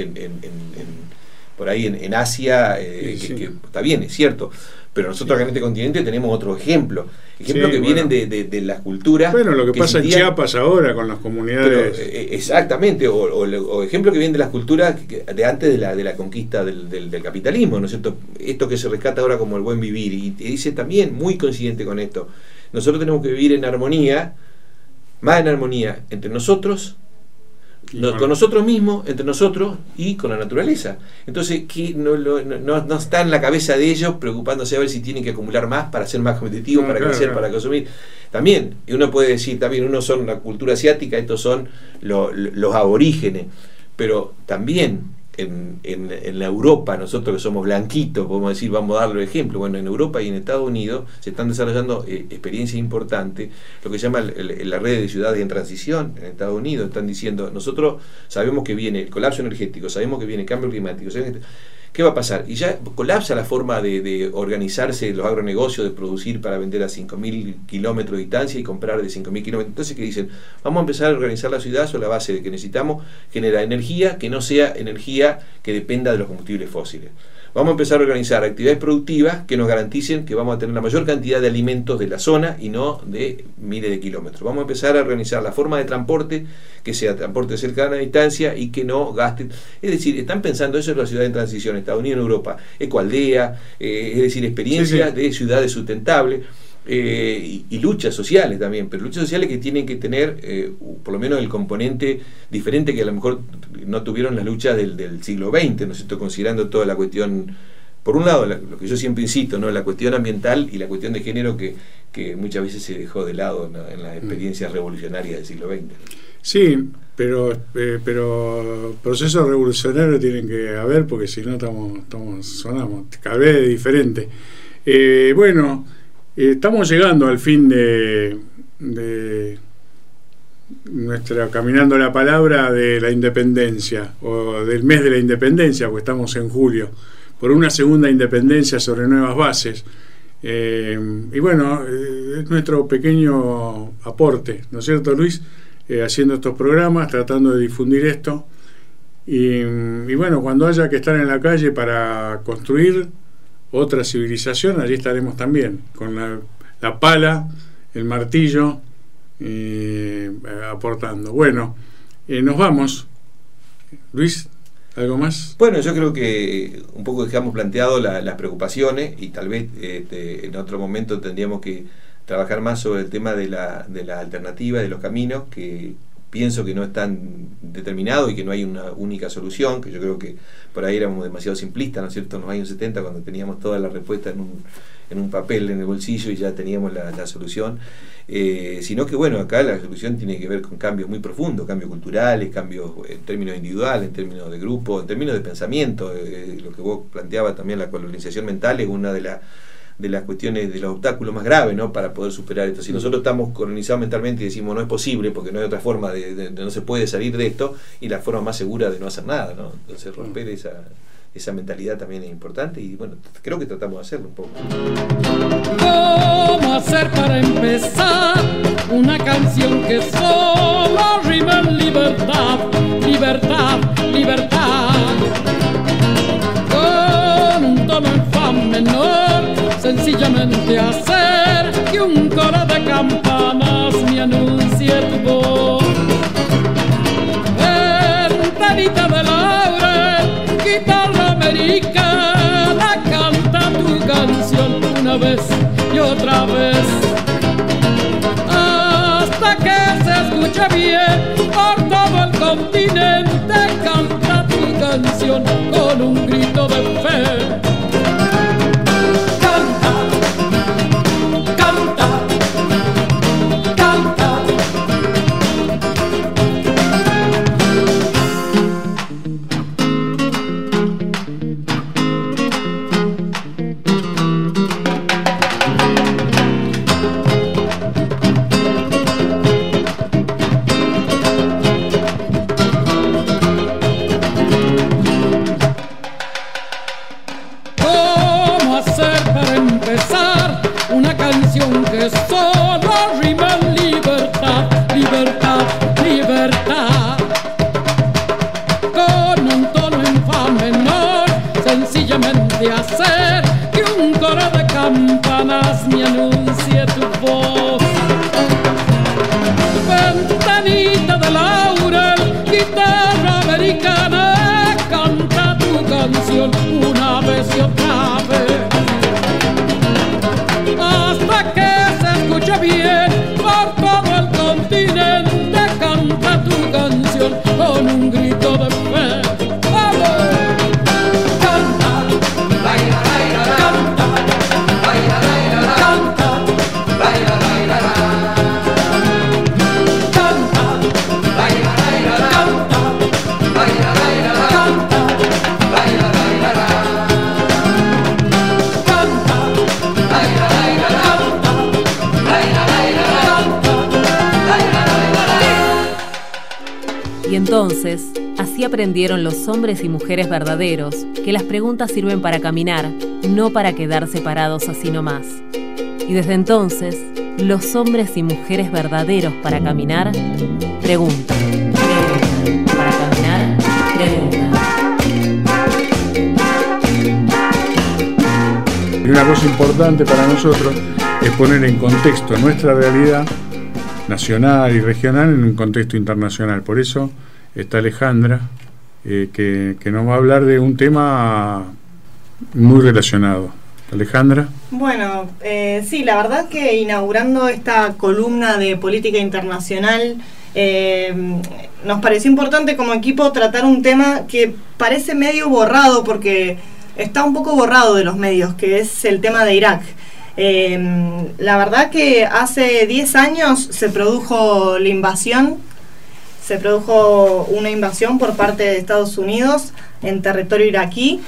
por ahí en Asia, que está bien, es cierto, pero nosotros acá en este continente tenemos otro ejemplo que vienen de las culturas. Bueno, lo que pasa en Chiapas ahora con las comunidades. Pero, exactamente, o ejemplos que vienen de las culturas de antes de la conquista del capitalismo, ¿no es cierto? Esto que se rescata ahora como el buen vivir, y dice también, muy coincidente con esto, nosotros tenemos que vivir en armonía, más en armonía entre nosotros, con nosotros mismos, entre nosotros y con la naturaleza. Entonces, que no está en la cabeza de ellos preocupándose a ver si tienen que acumular más para ser más competitivos, para crecer, para consumir. También, uno puede decir, también unos son la cultura asiática, estos son los aborígenes, pero también en la Europa, nosotros que somos blanquitos, podemos decir, vamos a darle ejemplo, bueno, en Europa y en Estados Unidos se están desarrollando experiencias importantes, lo que se llama la red de ciudades en transición. En Estados Unidos están diciendo, nosotros sabemos que viene el colapso energético, sabemos que viene el cambio climático, ¿qué va a pasar? Y ya colapsa la forma de organizarse los agronegocios, de producir para vender a 5.000 kilómetros de distancia y comprar de 5.000 kilómetros. Entonces, ¿qué dicen? Vamos a empezar a organizar la ciudad sobre la base de que necesitamos generar energía que no sea energía que dependa de los combustibles fósiles. Vamos a empezar a organizar actividades productivas que nos garanticen que vamos a tener la mayor cantidad de alimentos de la zona y no de miles de kilómetros. Vamos a empezar a organizar la forma de transporte que sea transporte cercana a distancia y que no gaste. Es decir, están pensando eso en la ciudad en transición, Estados Unidos, en Europa, ecoaldea, es decir, experiencias de ciudades sustentables. Y luchas sociales también, pero luchas sociales que tienen que tener por lo menos el componente diferente que a lo mejor no tuvieron las luchas del siglo XX, ¿no es cierto? Considerando toda la cuestión, por un lado, lo que yo siempre insisto, ¿no? La cuestión ambiental y la cuestión de género que muchas veces se dejó de lado, ¿no? En las experiencias revolucionarias del siglo XX. Sí, pero procesos revolucionarios tienen que haber, porque si no sonamos cada vez diferente. Bueno, estamos llegando al fin de nuestra Caminando la Palabra de la Independencia, o del mes de la Independencia, porque estamos en julio, por una segunda independencia sobre nuevas bases. Y bueno, es nuestro pequeño aporte, ¿no es cierto, Luis? Haciendo estos programas, tratando de difundir esto. Y bueno, cuando haya que estar en la calle para construir otra civilización, allí estaremos también, con la pala, el martillo, aportando. Bueno, nos vamos. Luis, ¿algo más? Bueno, yo creo que un poco dejamos planteado las preocupaciones, y tal vez en otro momento tendríamos que trabajar más sobre el tema de la alternativa, de los caminos, que pienso que no están determinados y que no hay una única solución, que yo creo que por ahí éramos demasiado simplistas, ¿no es cierto?, en los años 70, cuando teníamos toda la respuesta en un papel en el bolsillo y ya teníamos la solución, sino que bueno, acá la solución tiene que ver con cambios muy profundos, cambios culturales, cambios en términos individuales, en términos de grupo, en términos de pensamiento. Lo que vos planteabas también, la colonización mental es una de las cuestiones, de los obstáculos más graves, ¿no?, para poder superar esto. Si nosotros estamos colonizados mentalmente y decimos no es posible porque no hay otra forma no se puede salir de esto, y la forma más segura de no hacer nada, ¿no? Entonces romper esa mentalidad también es importante, y bueno, creo que tratamos de hacerlo un poco. ¿Cómo hacer para empezar una canción que solo rima en libertad, libertad, libertad? Con un tono en fa menor, sencillamente hacer que un coro de campanas me anuncie tu voz. Ventanita de laurel, guitarra americana, canta tu canción una vez y otra vez, hasta que se escuche bien por todo el continente. Canta tu canción con un grito de fe. sencillamente hacer que un coro de campanas me anuncie tu voz. Ventanita de laurel, guitarra americana, canta tu canción una vez y otra vez, hasta que se escuche bien por todo el continente. Canta tu canción con un grito de fe. ¡Vamos! Canta, baila, baila, canta, baila, baila, canta, baila, baila, canta, baila, baila, canta, baila, baila, canta, baila, baila, canta, baila, baila, canta, baila, baila, canta, baila, baila. Y entonces, así aprendieron los hombres y mujeres verdaderos que las preguntas sirven para caminar, no para quedarse parados así nomás. Y desde entonces, los hombres y mujeres verdaderos para caminar, preguntan. Para caminar, preguntan. Y una cosa importante para nosotros es poner en contexto nuestra realidad nacional y regional en un contexto internacional. Por eso está Alejandra, que nos va a hablar de un tema muy relacionado. Alejandra. Bueno, sí, la verdad que inaugurando esta columna de política internacional, nos pareció importante como equipo tratar un tema que parece medio borrado, porque está un poco borrado de los medios, que es el tema de Irak. La verdad que hace 10 años se produjo la invasión, se produjo una invasión por parte de Estados Unidos en territorio iraquí,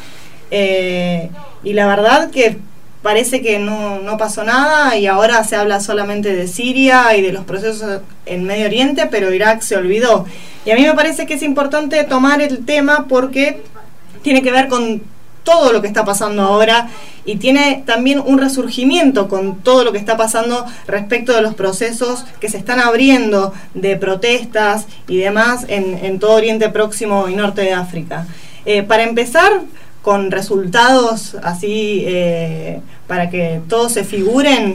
y la verdad que parece que no pasó nada, y ahora se habla solamente de Siria y de los procesos en Medio Oriente, pero Irak se olvidó. Y a mí me parece que es importante tomar el tema porque tiene que ver con todo lo que está pasando ahora, y tiene también un resurgimiento con todo lo que está pasando respecto de los procesos que se están abriendo de protestas y demás en todo Oriente Próximo y Norte de África. Para empezar, con resultados así, para que todos se figuren,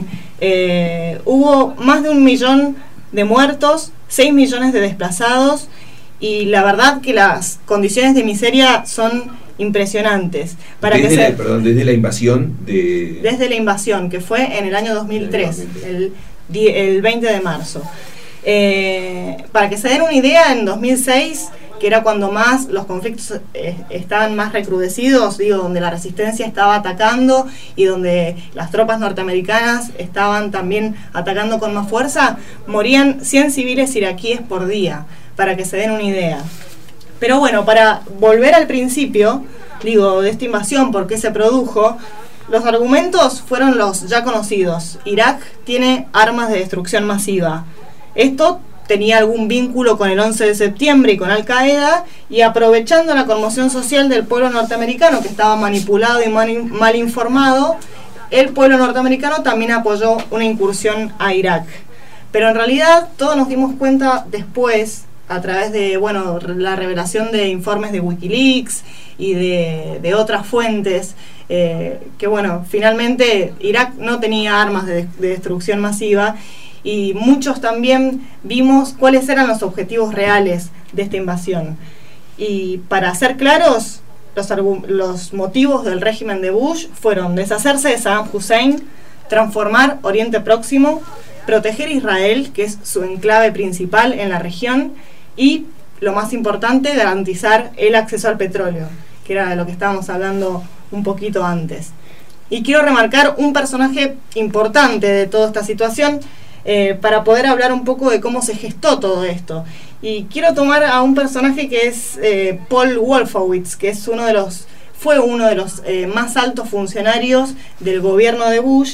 hubo más de 1 millón de muertos, 6 millones de desplazados, y la verdad que las condiciones de miseria son impresionantes. Desde la invasión de... Desde la invasión, que fue en el año 2003, el 20 de marzo. Para que se den una idea, en 2006, que era cuando más los conflictos estaban más recrudecidos, donde la resistencia estaba atacando y donde las tropas norteamericanas estaban también atacando con más fuerza, morían 100 civiles iraquíes por día, para que se den una idea. Pero bueno, para volver al principio, de esta invasión, por qué se produjo, los argumentos fueron los ya conocidos. Irak tiene armas de destrucción masiva. Esto tenía algún vínculo con el 11 de septiembre y con Al-Qaeda, y aprovechando la conmoción social del pueblo norteamericano, que estaba manipulado y mal informado, el pueblo norteamericano también apoyó una incursión a Irak. Pero en realidad todos nos dimos cuenta después, a través de la revelación de informes de Wikileaks y de otras fuentes, que finalmente Irak no tenía armas de destrucción masiva, y muchos también vimos cuáles eran los objetivos reales de esta invasión. Y para ser claros, los motivos del régimen de Bush fueron deshacerse de Saddam Hussein, transformar Oriente Próximo, proteger Israel, que es su enclave principal en la región, y, lo más importante, garantizar el acceso al petróleo, que era de lo que estábamos hablando un poquito antes. Y quiero remarcar un personaje importante de toda esta situación, para poder hablar un poco de cómo se gestó todo esto. Y quiero tomar a un personaje que es Paul Wolfowitz, que es fue uno de los más altos funcionarios del gobierno de Bush,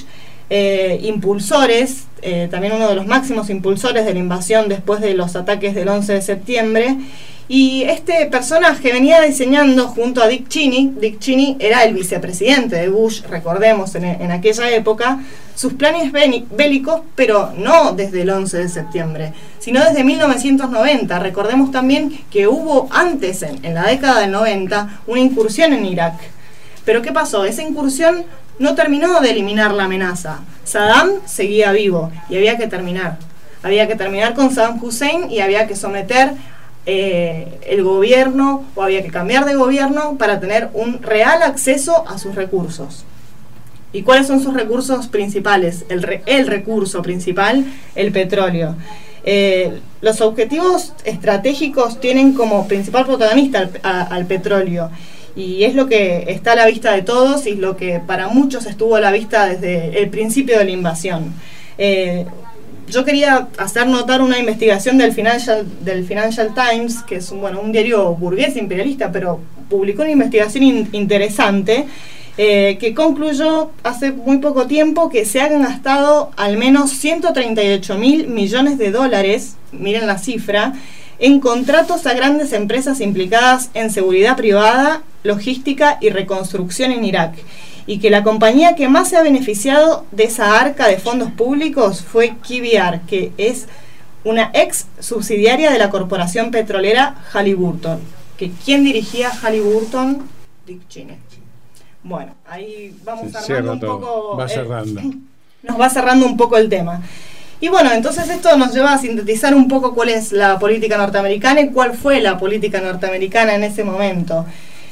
impulsores, también uno de los máximos impulsores de la invasión después de los ataques del 11 de septiembre. Y este personaje venía diseñando junto a Dick Cheney. Dick Cheney era el vicepresidente de Bush, recordemos, en aquella época, sus planes bélicos, pero no desde el 11 de septiembre, sino desde 1990. Recordemos también que hubo antes, en la década del 90, una incursión en Irak. Pero ¿qué pasó? Esa incursión no terminó de eliminar la amenaza. Saddam seguía vivo y había que terminar. Había que terminar con Saddam Hussein y había que someter el gobierno, o había que cambiar de gobierno para tener un real acceso a sus recursos. ¿Y cuáles son sus recursos principales? El recurso principal, el petróleo. Los objetivos estratégicos tienen como principal protagonista al petróleo, y es lo que está a la vista de todos y lo que para muchos estuvo a la vista desde el principio de la invasión. Yo quería hacer notar una investigación del Financial Times, que es un diario burgués imperialista, pero publicó una investigación interesante, que concluyó hace muy poco tiempo que se han gastado al menos 138.000 millones de dólares, miren la cifra, en contratos a grandes empresas implicadas en seguridad privada, logística y reconstrucción en Irak, y que la compañía que más se ha beneficiado de esa arca de fondos públicos fue KBR, que es una ex subsidiaria de la corporación petrolera Halliburton. ¿Quién dirigía Halliburton? Dick Cheney. Bueno, ahí vamos cerrando un poco. Nos va cerrando un poco el tema. Y bueno, entonces esto nos lleva a sintetizar un poco cuál es la política norteamericana y cuál fue la política norteamericana en ese momento.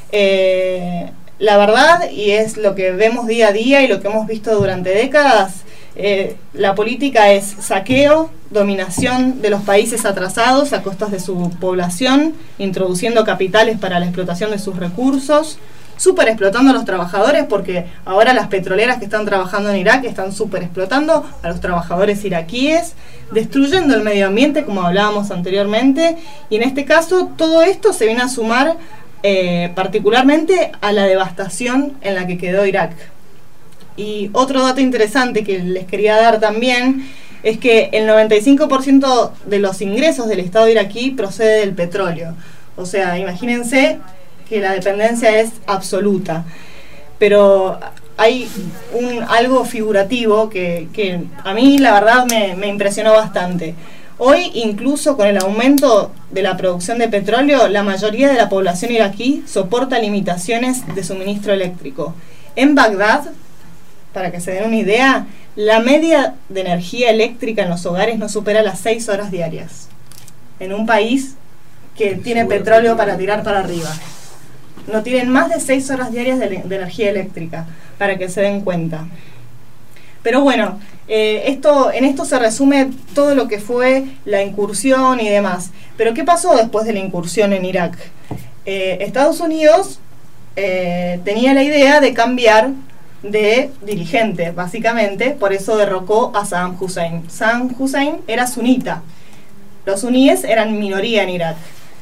La verdad, y es lo que vemos día a día y lo que hemos visto durante décadas, la política es saqueo, dominación de los países atrasados a costas de su población, introduciendo capitales para la explotación de sus recursos, súper explotando a los trabajadores, porque ahora las petroleras que están trabajando en Irak están súper explotando a los trabajadores iraquíes, destruyendo el medio ambiente, como hablábamos anteriormente, y en este caso todo esto se viene a sumar particularmente a la devastación en la que quedó Irak. Y otro dato interesante que les quería dar también es que el 95% de los ingresos del Estado iraquí procede del petróleo. O sea, imagínense que la dependencia es absoluta. Pero hay algo figurativo que a mí la verdad me impresionó bastante. Hoy, incluso con el aumento de la producción de petróleo, la mayoría de la población iraquí soporta limitaciones de suministro eléctrico. En Bagdad, para que se den una idea, la media de energía eléctrica en los hogares no supera las 6 horas diarias. En un país que tiene petróleo para tirar para arriba. No tienen más de 6 horas diarias de energía eléctrica, para que se den cuenta. Pero bueno, en esto se resume todo lo que fue la incursión y demás. Pero ¿qué pasó después de la incursión en Irak? Estados Unidos tenía la idea de cambiar de dirigente, básicamente, por eso derrocó a Saddam Hussein. Saddam Hussein era sunita, los suníes eran minoría en Irak.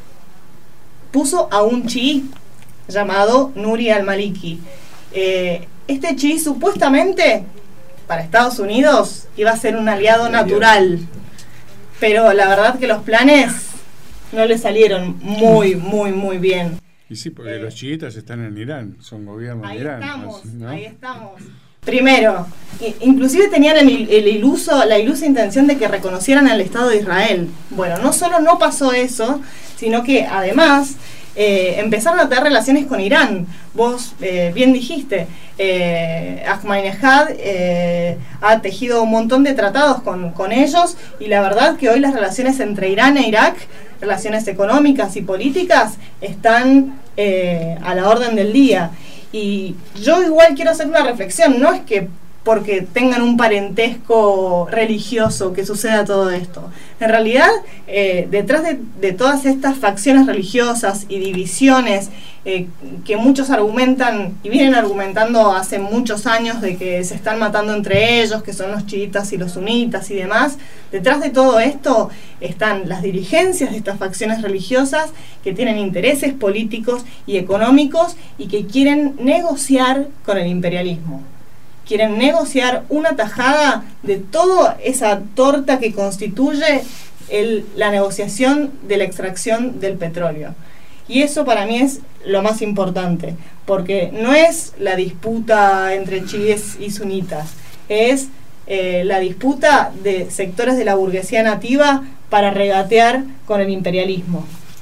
Puso a un chií llamado Nuri al-Maliki. Este chií supuestamente para Estados Unidos iba a ser un aliado natural, pero la verdad que los planes no le salieron muy bien. Y sí, porque los chiitas están en Irán, son gobierno de Irán. Ahí estamos. Primero, inclusive tenían la ilusa intención de que reconocieran al Estado de Israel. Bueno, no solo no pasó eso, sino que además empezaron a tener relaciones con Irán. Vos bien dijiste, Ahmadinejad ha tejido un montón de tratados con ellos, y la verdad que hoy las relaciones entre Irán e Irak, relaciones económicas y políticas, están a la orden del día. Y yo igual quiero hacer una reflexión, no es que porque tengan un parentesco religioso que suceda todo esto. En realidad, detrás de todas estas facciones religiosas y divisiones que muchos argumentan y vienen argumentando hace muchos años, de que se están matando entre ellos, que son los chiitas y los sunitas y demás, detrás de todo esto están las dirigencias de estas facciones religiosas que tienen intereses políticos y económicos y que quieren negociar con el imperialismo. Quieren negociar una tajada de toda esa torta que constituye la negociación de la extracción del petróleo. Y eso para mí es lo más importante, porque no es la disputa entre chiíes y sunitas, es la disputa de sectores de la burguesía nativa para regatear con el imperialismo.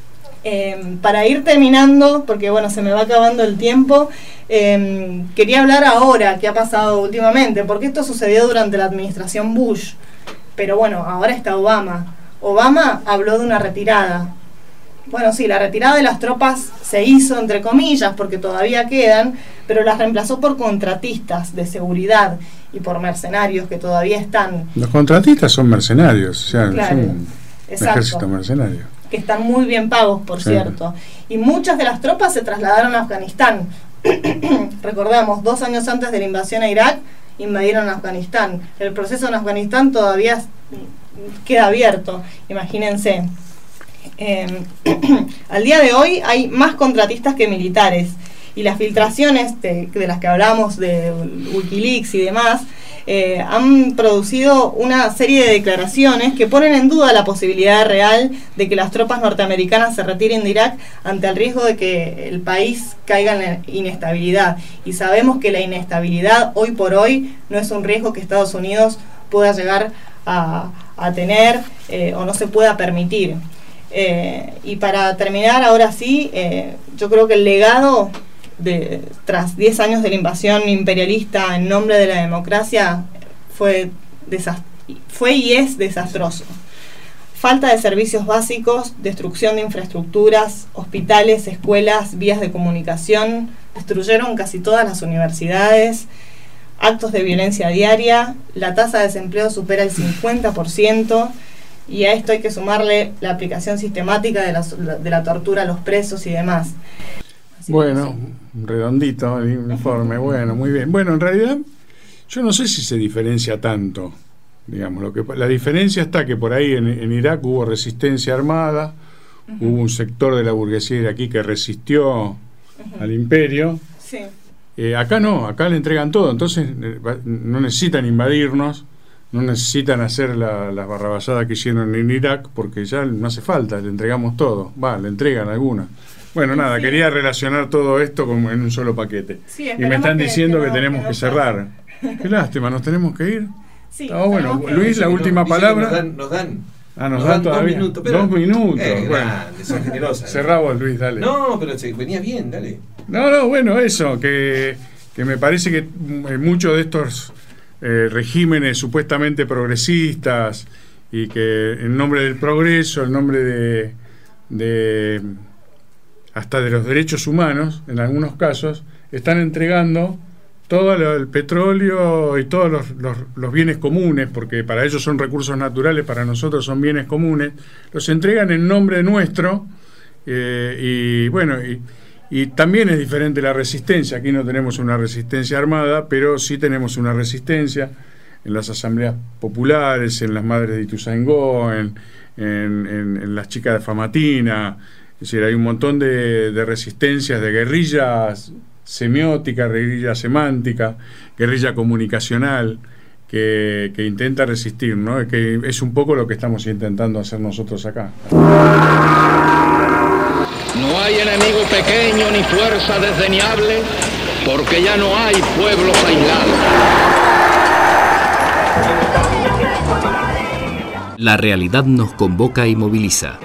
Para ir terminando, porque bueno, se me va acabando el tiempo, quería hablar ahora qué ha pasado últimamente, porque esto sucedió durante la administración Bush, pero bueno, ahora está Obama. Obama habló de una retirada. Bueno, sí, la retirada de las tropas se hizo, entre comillas, porque todavía quedan, pero las reemplazó por contratistas de seguridad y por mercenarios que todavía están. Los contratistas son mercenarios, o sea, claro, son un ejército mercenario. Que están muy bien pagos, por cierto. Y muchas de las tropas se trasladaron a Afganistán. Recordamos, 2 años antes de la invasión a Irak, invadieron Afganistán. El proceso en Afganistán todavía queda abierto, imagínense. Al día de hoy hay más contratistas que militares, y las filtraciones de las que hablamos de Wikileaks y demás han producido una serie de declaraciones que ponen en duda la posibilidad real de que las tropas norteamericanas se retiren de Irak ante el riesgo de que el país caiga en la inestabilidad. Y sabemos que la inestabilidad hoy por hoy no es un riesgo que Estados Unidos pueda llegar a tener o no se pueda permitir. Y para terminar, ahora sí, yo creo que el legado tras 10 años de la invasión imperialista en nombre de la democracia fue y es desastroso. Falta de servicios básicos, destrucción de infraestructuras, hospitales, escuelas, vías de comunicación, destruyeron casi todas las universidades, actos de violencia diaria, la tasa de desempleo supera el 50%, y a esto hay que sumarle la aplicación sistemática de la tortura a los presos y demás. Bueno, redondito el informe, bueno, muy bien. Bueno, en realidad yo no sé si se diferencia tanto, digamos, la diferencia está que por ahí en Irak hubo resistencia armada, hubo un sector de la burguesía iraquí que resistió al imperio. Sí. Acá no, acá le entregan todo, entonces no necesitan invadirnos, no necesitan hacer la barrabasada que hicieron en Irak, porque ya no hace falta, le entregamos todo, le entregan alguna. Bueno, nada, quería relacionar todo esto en un solo paquete. Sí, y me están diciendo que tenemos que cerrar. Qué lástima, ¿nos tenemos que ir? Sí, bueno, Luis, la última palabra. Nos dan nos dan todavía 2 minutos. 2 minutos. Bueno, grande, son generosas. Cerrá vos, Luis, dale. No, pero venía bien, dale. No, bueno, eso, que me parece que muchos de estos regímenes supuestamente progresistas y que en nombre del progreso, en nombre de hasta de los derechos humanos, en algunos casos, están entregando todo el petróleo y todos los bienes comunes, porque para ellos son recursos naturales, para nosotros son bienes comunes, los entregan en nombre nuestro, y bueno, y también es diferente la resistencia. Aquí no tenemos una resistencia armada, pero sí tenemos una resistencia en las asambleas populares, en las madres de Ituzaingó, en las chicas de Famatina. Es decir, hay un montón de resistencias, de guerrillas semiótica, guerrilla semántica, guerrilla comunicacional, que intenta resistir, ¿no? Que es un poco lo que estamos intentando hacer nosotros acá. No hay enemigo pequeño ni fuerza desdeñable, porque ya no hay pueblos aislados. La realidad nos convoca y moviliza.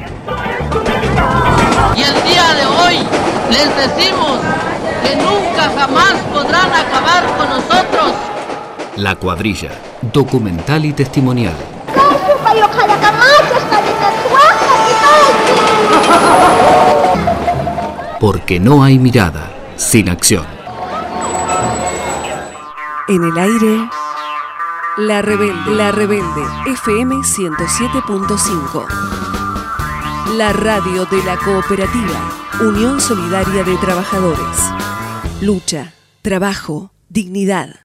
Y el día de hoy les decimos que nunca jamás podrán acabar con nosotros. La Cuadrilla, documental y testimonial. Porque no hay mirada sin acción. En el aire, La Rebelde, FM 107.5. La radio de la cooperativa, Unión Solidaria de Trabajadores. Lucha, trabajo, dignidad.